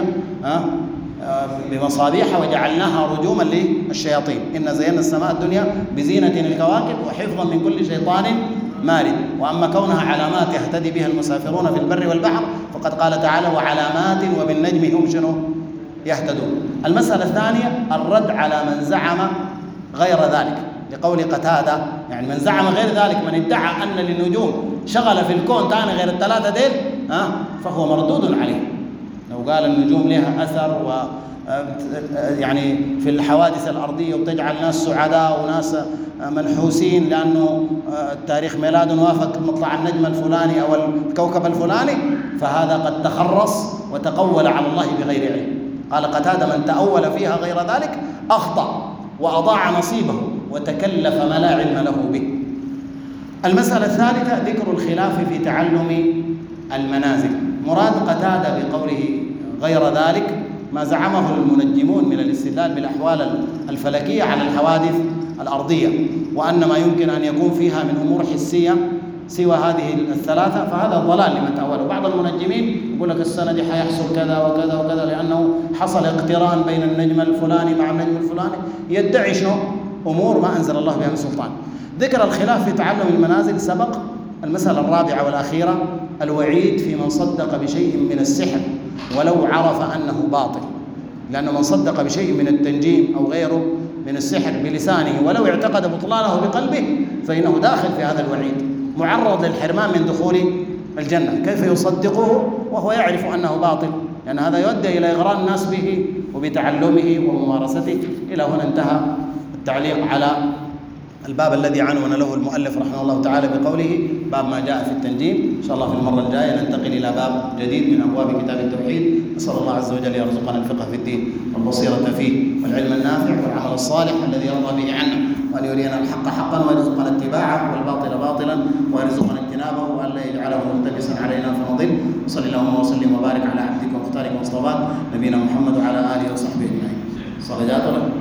بمصابيح وجعلناها رجوما للشياطين، إن زينا السماء الدنيا بزينة الكواكب وحفظا من كل شيطان مارد. وأما كونها علامات يهتدي بها المسافرون في البر والبحر فقد قال تعالى: وعلامات وبالنجم هم شنو يهتدون. المسألة الثانية الرد على من زعم غير ذلك، لقول قتادة، يعني من زعم غير ذلك، من ادعى أن للنجوم شغل في الكون ثاني غير ال3 ديل فهو مردود عليه. لو قال النجوم لها أثر يعني في الحوادث الأرضية وبتجعل ناس سعداء وناس منحوسين لأنه تاريخ ميلاد وافق مطلع النجم الفلاني أو الكوكب الفلاني، فهذا قد تخرص وتقول على الله بغير علم. قال قتادة: من تأول فيها غير ذلك أخطأ وأضاع نصيبه وتكلف ما لا علم له به. المسألة الثالثة ذكر الخلاف في تعلم المنازل. مراد قتادة بقوله غير ذلك ما زعمه المنجمون من الاستدلال بالأحوال الفلكية على الحوادث الأرضية، وأن ما يمكن أن يكون فيها من أمور حسية سوى هذه ال3 فهذا ضلال لمن تأوله. بعض المنجمين يقول لك السنة دي حيحصل كذا وكذا وكذا لأنه حصل اقتران بين النجم الفلاني مع النجم الفلاني، يدعي شنو؟ أمور ما أنزل الله بها من سلطان. ذكر الخلاف في تعلم المنازل سبق. المسألة الرابعة والأخيرة الوعيد في من صدق بشيء من السحر ولو عرف أنه باطل، لأنه من صدق بشيء من التنجيم أو غيره من السحر بلسانه ولو اعتقد بطلانه بقلبه فإنه داخل في هذا الوعيد، معرض للحرمان من دخول الجنة. كيف يصدقه وهو يعرف أنه باطل؟ لأن هذا يؤدي إلى إغراء الناس به وبتعلمه وممارسته. إلى هنا انتهى التعليق على الباب الذي عنون له المؤلف رحمه الله تعالى بقوله باب ما جاء في التنجيم. إن شاء الله في المرة الجاية ننتقل إلى باب جديد من أبواب كتاب التوحيد. نسأل الله عز وجل يرزقنا الفقه في الدين والبصيرة فيه والعلم النافع والعمل الصالح الذي يرضى به عنا، وأن يرينا الحق حقا ويرزقنا اتباعه والباطل باطلا ويرزقنا اجتنابه، وأن لا يجعله ملتبسا علينا فنضل. وصلى اللهم وسلم وبارك على عبدك ومختارك ومصطفاك نبينا محمد وعلى آله وصحبه أجمعين. صلى